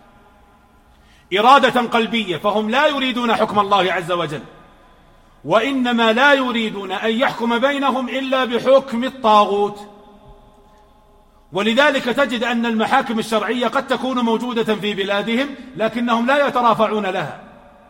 S2: إرادة قلبية، فهم لا يريدون حكم الله عز وجل، وإنما لا يريدون أن يحكم بينهم إلا بحكم الطاغوت. ولذلك تجد أن المحاكم الشرعية قد تكون موجودة في بلادهم لكنهم لا يترافعون لها،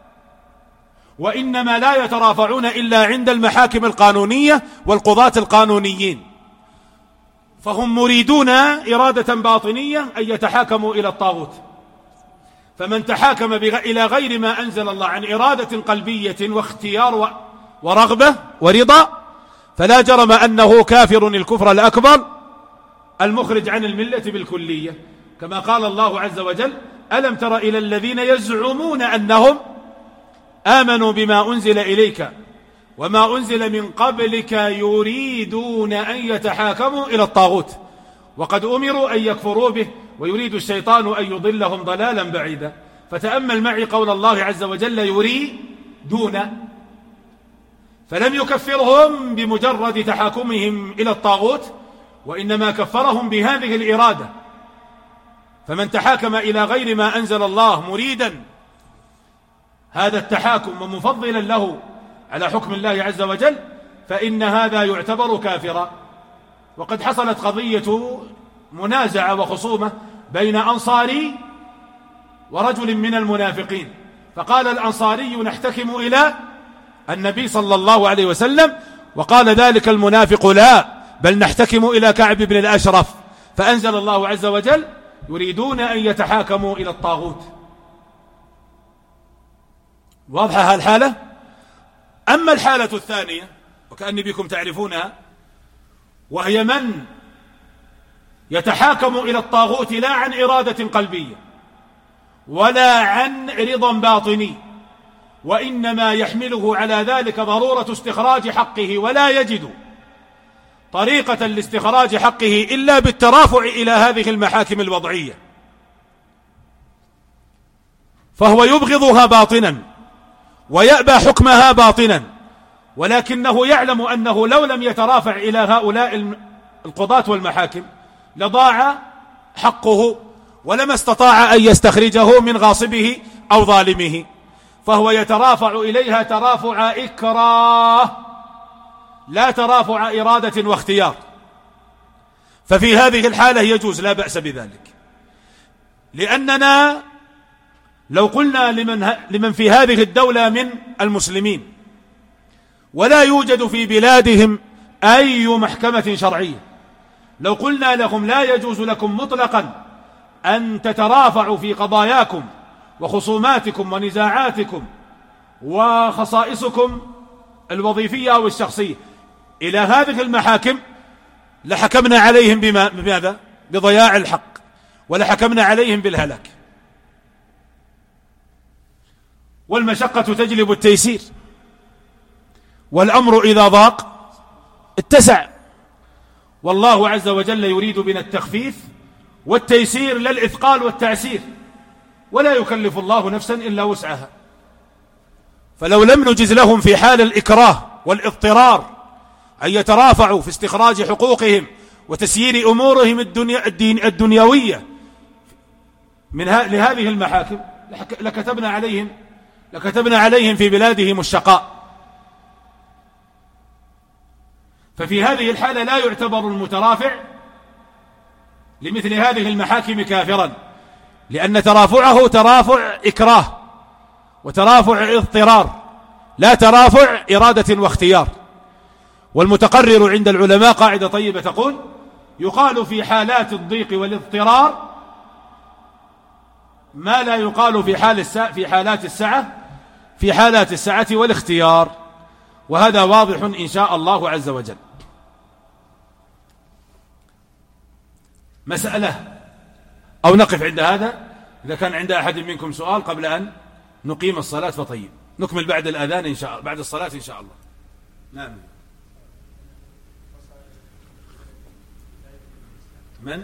S2: وإنما لا يترافعون إلا عند المحاكم القانونية والقضاة القانونيين، فهم مريدون إرادة باطنية أن يتحاكموا إلى الطاغوت. فمن تحاكم إلى غير ما أنزل الله عن إرادة قلبية واختيار ورغبة ورضا فلا جرم أنه كافر الكفر الأكبر المخرج عن الملة بالكلية، كما قال الله عز وجل: ألم تر إلى الذين يزعمون أنهم آمنوا بما أنزل إليك وما أنزل من قبلك يريدون أن يتحاكموا إلى الطاغوت وقد أمروا أن يكفروا به ويريد الشيطان أن يضلهم ضلالا بعيدا. فتأمل معي قول الله عز وجل يريدون، فلم يكفرهم بمجرد تحاكمهم إلى الطاغوت، وإنما كفرهم بهذه الإرادة. فمن تحاكم إلى غير ما أنزل الله مريدا هذا التحاكم ومفضلا له على حكم الله عز وجل فإن هذا يعتبر كافرا. وقد حصلت قضية منازعة وخصومة بين أنصاري ورجل من المنافقين، فقال الأنصاري نحتكم إلى النبي صلى الله عليه وسلم، وقال ذلك المنافق لا، بل نحتكم إلى كعب بن الأشرف، فأنزل الله عز وجل يريدون أن يتحاكموا إلى الطاغوت. واضحة الحالة؟ أما الحالة الثانية وكأني بكم تعرفونها، وهي من يتحاكم إلى الطاغوت لا عن إرادة قلبية ولا عن رضا باطني، وإنما يحمله على ذلك ضرورة استخراج حقه، ولا يجد طريقة لاستخراج حقه إلا بالترافع إلى هذه المحاكم الوضعية، فهو يبغضها باطنا ويأبى حكمها باطنا، ولكنه يعلم أنه لو لم يترافع إلى هؤلاء القضاة والمحاكم لضاع حقه ولما استطاع أن يستخرجه من غاصبه أو ظالمه، فهو يترافع إليها ترافع إكراه لا ترافع إرادة واختيار. ففي هذه الحالة يجوز، لا بأس بذلك، لأننا لو قلنا لمن في هذه الدولة من المسلمين ولا يوجد في بلادهم أي محكمة شرعية، لو قلنا لهم لا يجوز لكم مطلقا أن تترافعوا في قضاياكم وخصوماتكم ونزاعاتكم وخصائصكم الوظيفية أو الشخصية إلى هذه المحاكم، لحكمنا عليهم بماذا؟ بضياع الحق، ولحكمنا عليهم بالهلاك. والمشقة تجلب التيسير، والأمر إذا ضاق اتسع، والله عز وجل يريد بنا التخفيف والتيسير لا الإثقال والتعسير. ولا يكلف الله نفسا إلا وسعها. فلو لم نجز لهم في حال الإكراه والاضطرار أن يترافعوا في استخراج حقوقهم وتسيير أمورهم الدنيوية لهذه المحاكم لكتبنا عليهم في بلادهم الشقاء. ففي هذه الحالة لا يعتبر المترافع لمثل هذه المحاكم كافرا، لأن ترافعه ترافع إكراه وترافع اضطرار، لا ترافع إرادة واختيار. والمتقرر عند العلماء قاعدة طيبة تقول: يقال في حالات الضيق والاضطرار ما لا يقال في حالات السعة والاختيار. وهذا واضح إن شاء الله عز وجل. مسألة أو نقف عند هذا. إذا كان عند أحد منكم سؤال قبل أن نقيم الصلاة فطيب، نكمل بعد الأذان إن شاء الله، بعد الصلاة إن شاء الله. نعم. من؟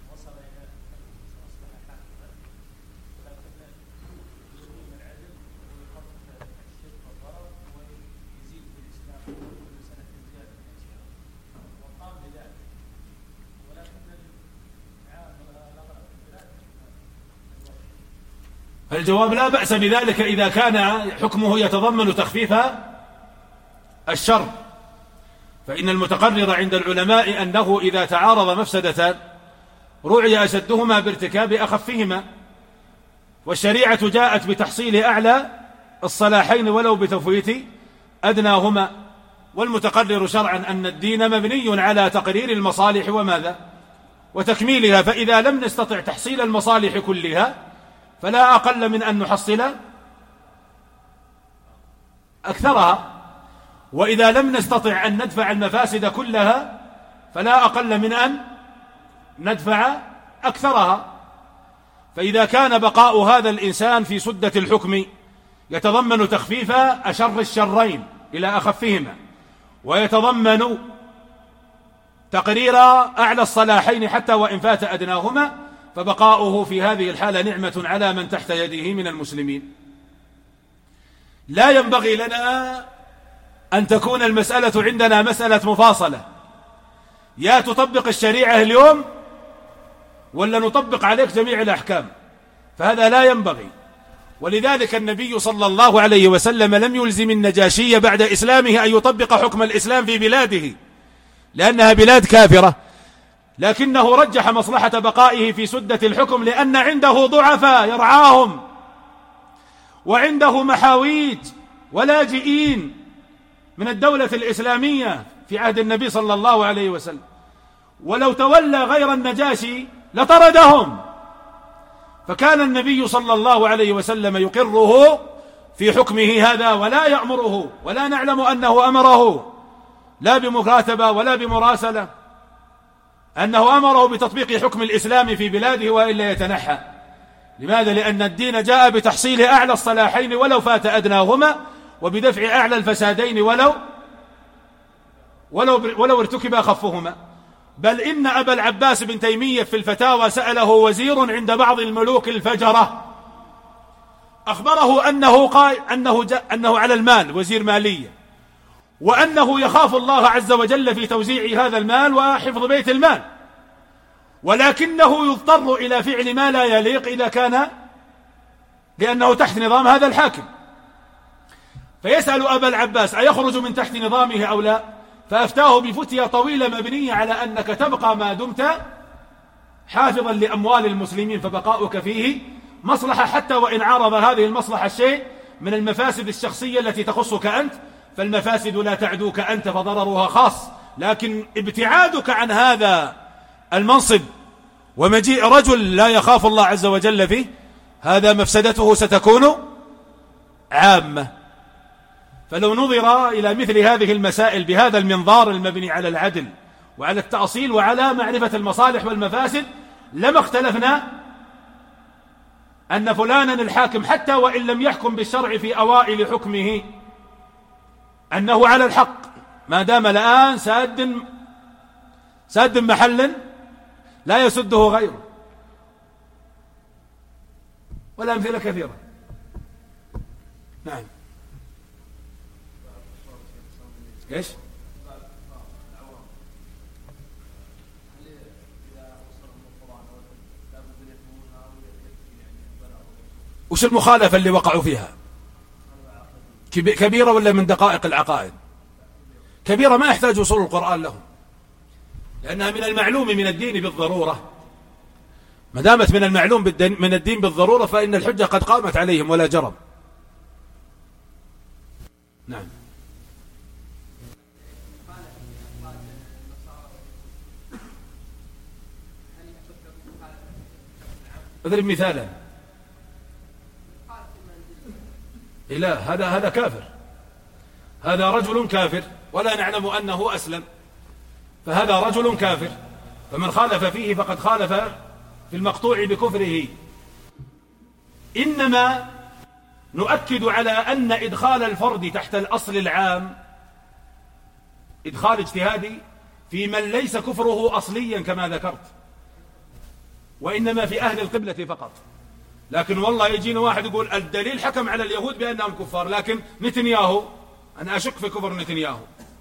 S2: الجواب: لا بأس بذلك إذا كان حكمه يتضمن تخفيف الشر. فإن المتقرر عند العلماء أنه إذا تعارض مفسدتان رعي أشدهما بارتكاب أخفهما، والشريعة جاءت بتحصيل أعلى الصلاحين ولو بتفويت أدناهما. والمتقرر شرعا أن الدين مبني على تقرير المصالح وتكميلها، فإذا لم نستطع تحصيل المصالح كلها فلا أقل من أن نحصل أكثرها، وإذا لم نستطع أن ندفع المفاسد كلها فلا أقل من أن ندفع أكثرها. فإذا كان بقاء هذا الإنسان في سدة الحكم يتضمن تخفيف أشر الشرين إلى أخفهما، ويتضمن تقرير أعلى الصلاحين حتى وإن فات أدناهما، فبقاؤه في هذه الحالة نعمة على من تحت يده من المسلمين. لا ينبغي لنا أن تكون المسألة عندنا مسألة مفاصلة، يا تطبق الشريعة اليوم ولا نطبق عليك جميع الأحكام، فهذا لا ينبغي. ولذلك النبي صلى الله عليه وسلم لم يلزم النجاشي بعد إسلامه أن يطبق حكم الإسلام في بلاده لأنها بلاد كافرة، لكنه رجح مصلحة بقائه في سدة الحكم لأن عنده ضعفاء يرعاهم، وعنده محاويج ولاجئين من الدولة الإسلامية في عهد النبي صلى الله عليه وسلم، ولو تولى غير النجاشي لطردهم. فكان النبي صلى الله عليه وسلم يقره في حكمه هذا ولا يأمره، ولا نعلم أنه أمره لا بمكاتبة ولا بمراسلة، أنه أمره بتطبيق حكم الإسلام في بلاده وإلا يتنحى. لماذا؟ لأن الدين جاء بتحصيل أعلى الصلاحين ولو فات أدناهما، وبدفع أعلى الفسادين ولو ارتكب أخفهما. بل إن أبا العباس بن تيمية في الفتاوى سأله وزير عند بعض الملوك الفجرة، أخبره أنه على المال، وزير مالية، وأنه يخاف الله عز وجل في توزيع هذا المال وحفظ بيت المال، ولكنه يضطر إلى فعل ما لا يليق إذا كان لأنه تحت نظام هذا الحاكم. فيسأل أبا العباس أيخرج من تحت نظامه أو لا؟ فأفتاه بفتية طويلة مبنية على أنك تبقى ما دمت حافظا لأموال المسلمين، فبقاؤك فيه مصلحة حتى وإن عارض هذه المصلحة الشيء من المفاسد الشخصية التي تخصك أنت، فالمفاسد لا تعدوك أنت فضررها خاص. لكن ابتعادك عن هذا المنصب ومجيء رجل لا يخاف الله عز وجل فيه، هذا مفسدته ستكون عامة. فلو نظر إلى مثل هذه المسائل بهذا المنظار المبني على العدل وعلى التأصيل وعلى معرفة المصالح والمفاسد، لما اختلفنا أن فلانا الحاكم حتى وإن لم يحكم بالشرع في أوائل حكمه أنه على الحق، ما دام الآن ساد محل لا يسده غيره. والأمثلة كثيرة. نعم. ايش؟ وش المخالفة اللي وقعوا فيها؟ كبيرة ولا من دقائق العقائد؟ كبيرة، ما يحتاج وصول القرآن لهم، لأنها من المعلوم من الدين بالضرورة. ما دامت من المعلوم من الدين بالضرورة فإن الحجة قد قامت عليهم ولا جرم. نعم. اضرب مثالا. لا، هذا كافر، هذا رجل كافر ولا نعلم أنه أسلم، فهذا رجل كافر، فمن خالف فيه فقد خالف في المقطوع بكفره. إنما نؤكد على أن إدخال الفرد تحت الأصل العام إدخال اجتهادي في من ليس كفره أصليا كما ذكرت، وإنما في أهل القبلة فقط. لكن والله يجينا واحد يقول الدليل حكم على اليهود بأنهم كفار، لكن نتنياهو أنا أشك في كفر نتنياهو،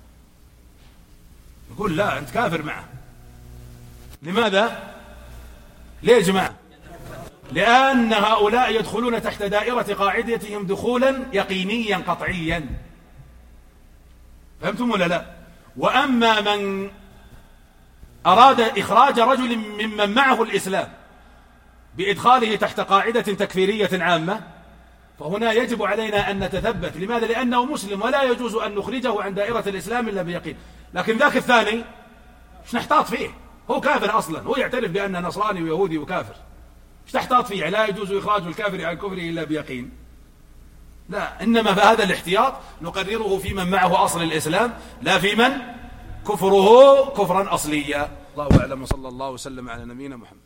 S2: يقول لا أنت كافر معه. لماذا؟ ليه يا جماعة؟ لأن هؤلاء يدخلون تحت دائرة قاعدتهم دخولا يقينيا قطعيا. فهمتم ولا لا؟ وأما من أراد إخراج رجل ممن معه الإسلام بإدخاله تحت قاعدة تكفيرية عامة، فهنا يجب علينا أن نتثبت. لماذا؟ لأنه مسلم ولا يجوز أن نخرجه عن دائرة الإسلام إلا بيقين. لكن ذاك الثاني ايش نحتاط فيه؟ هو كافر أصلا، هو يعترف بأنه نصراني ويهودي وكافر، ايش تحتاط فيه؟ لا يجوز إخراج الكافر عن كفره إلا بيقين. لا، إنما فهذا الاحتياط نقرره في من معه أصل الإسلام، لا في من كفره كفرا أصليا. الله أعلم، وصلى الله وسلم على نبينا محمد.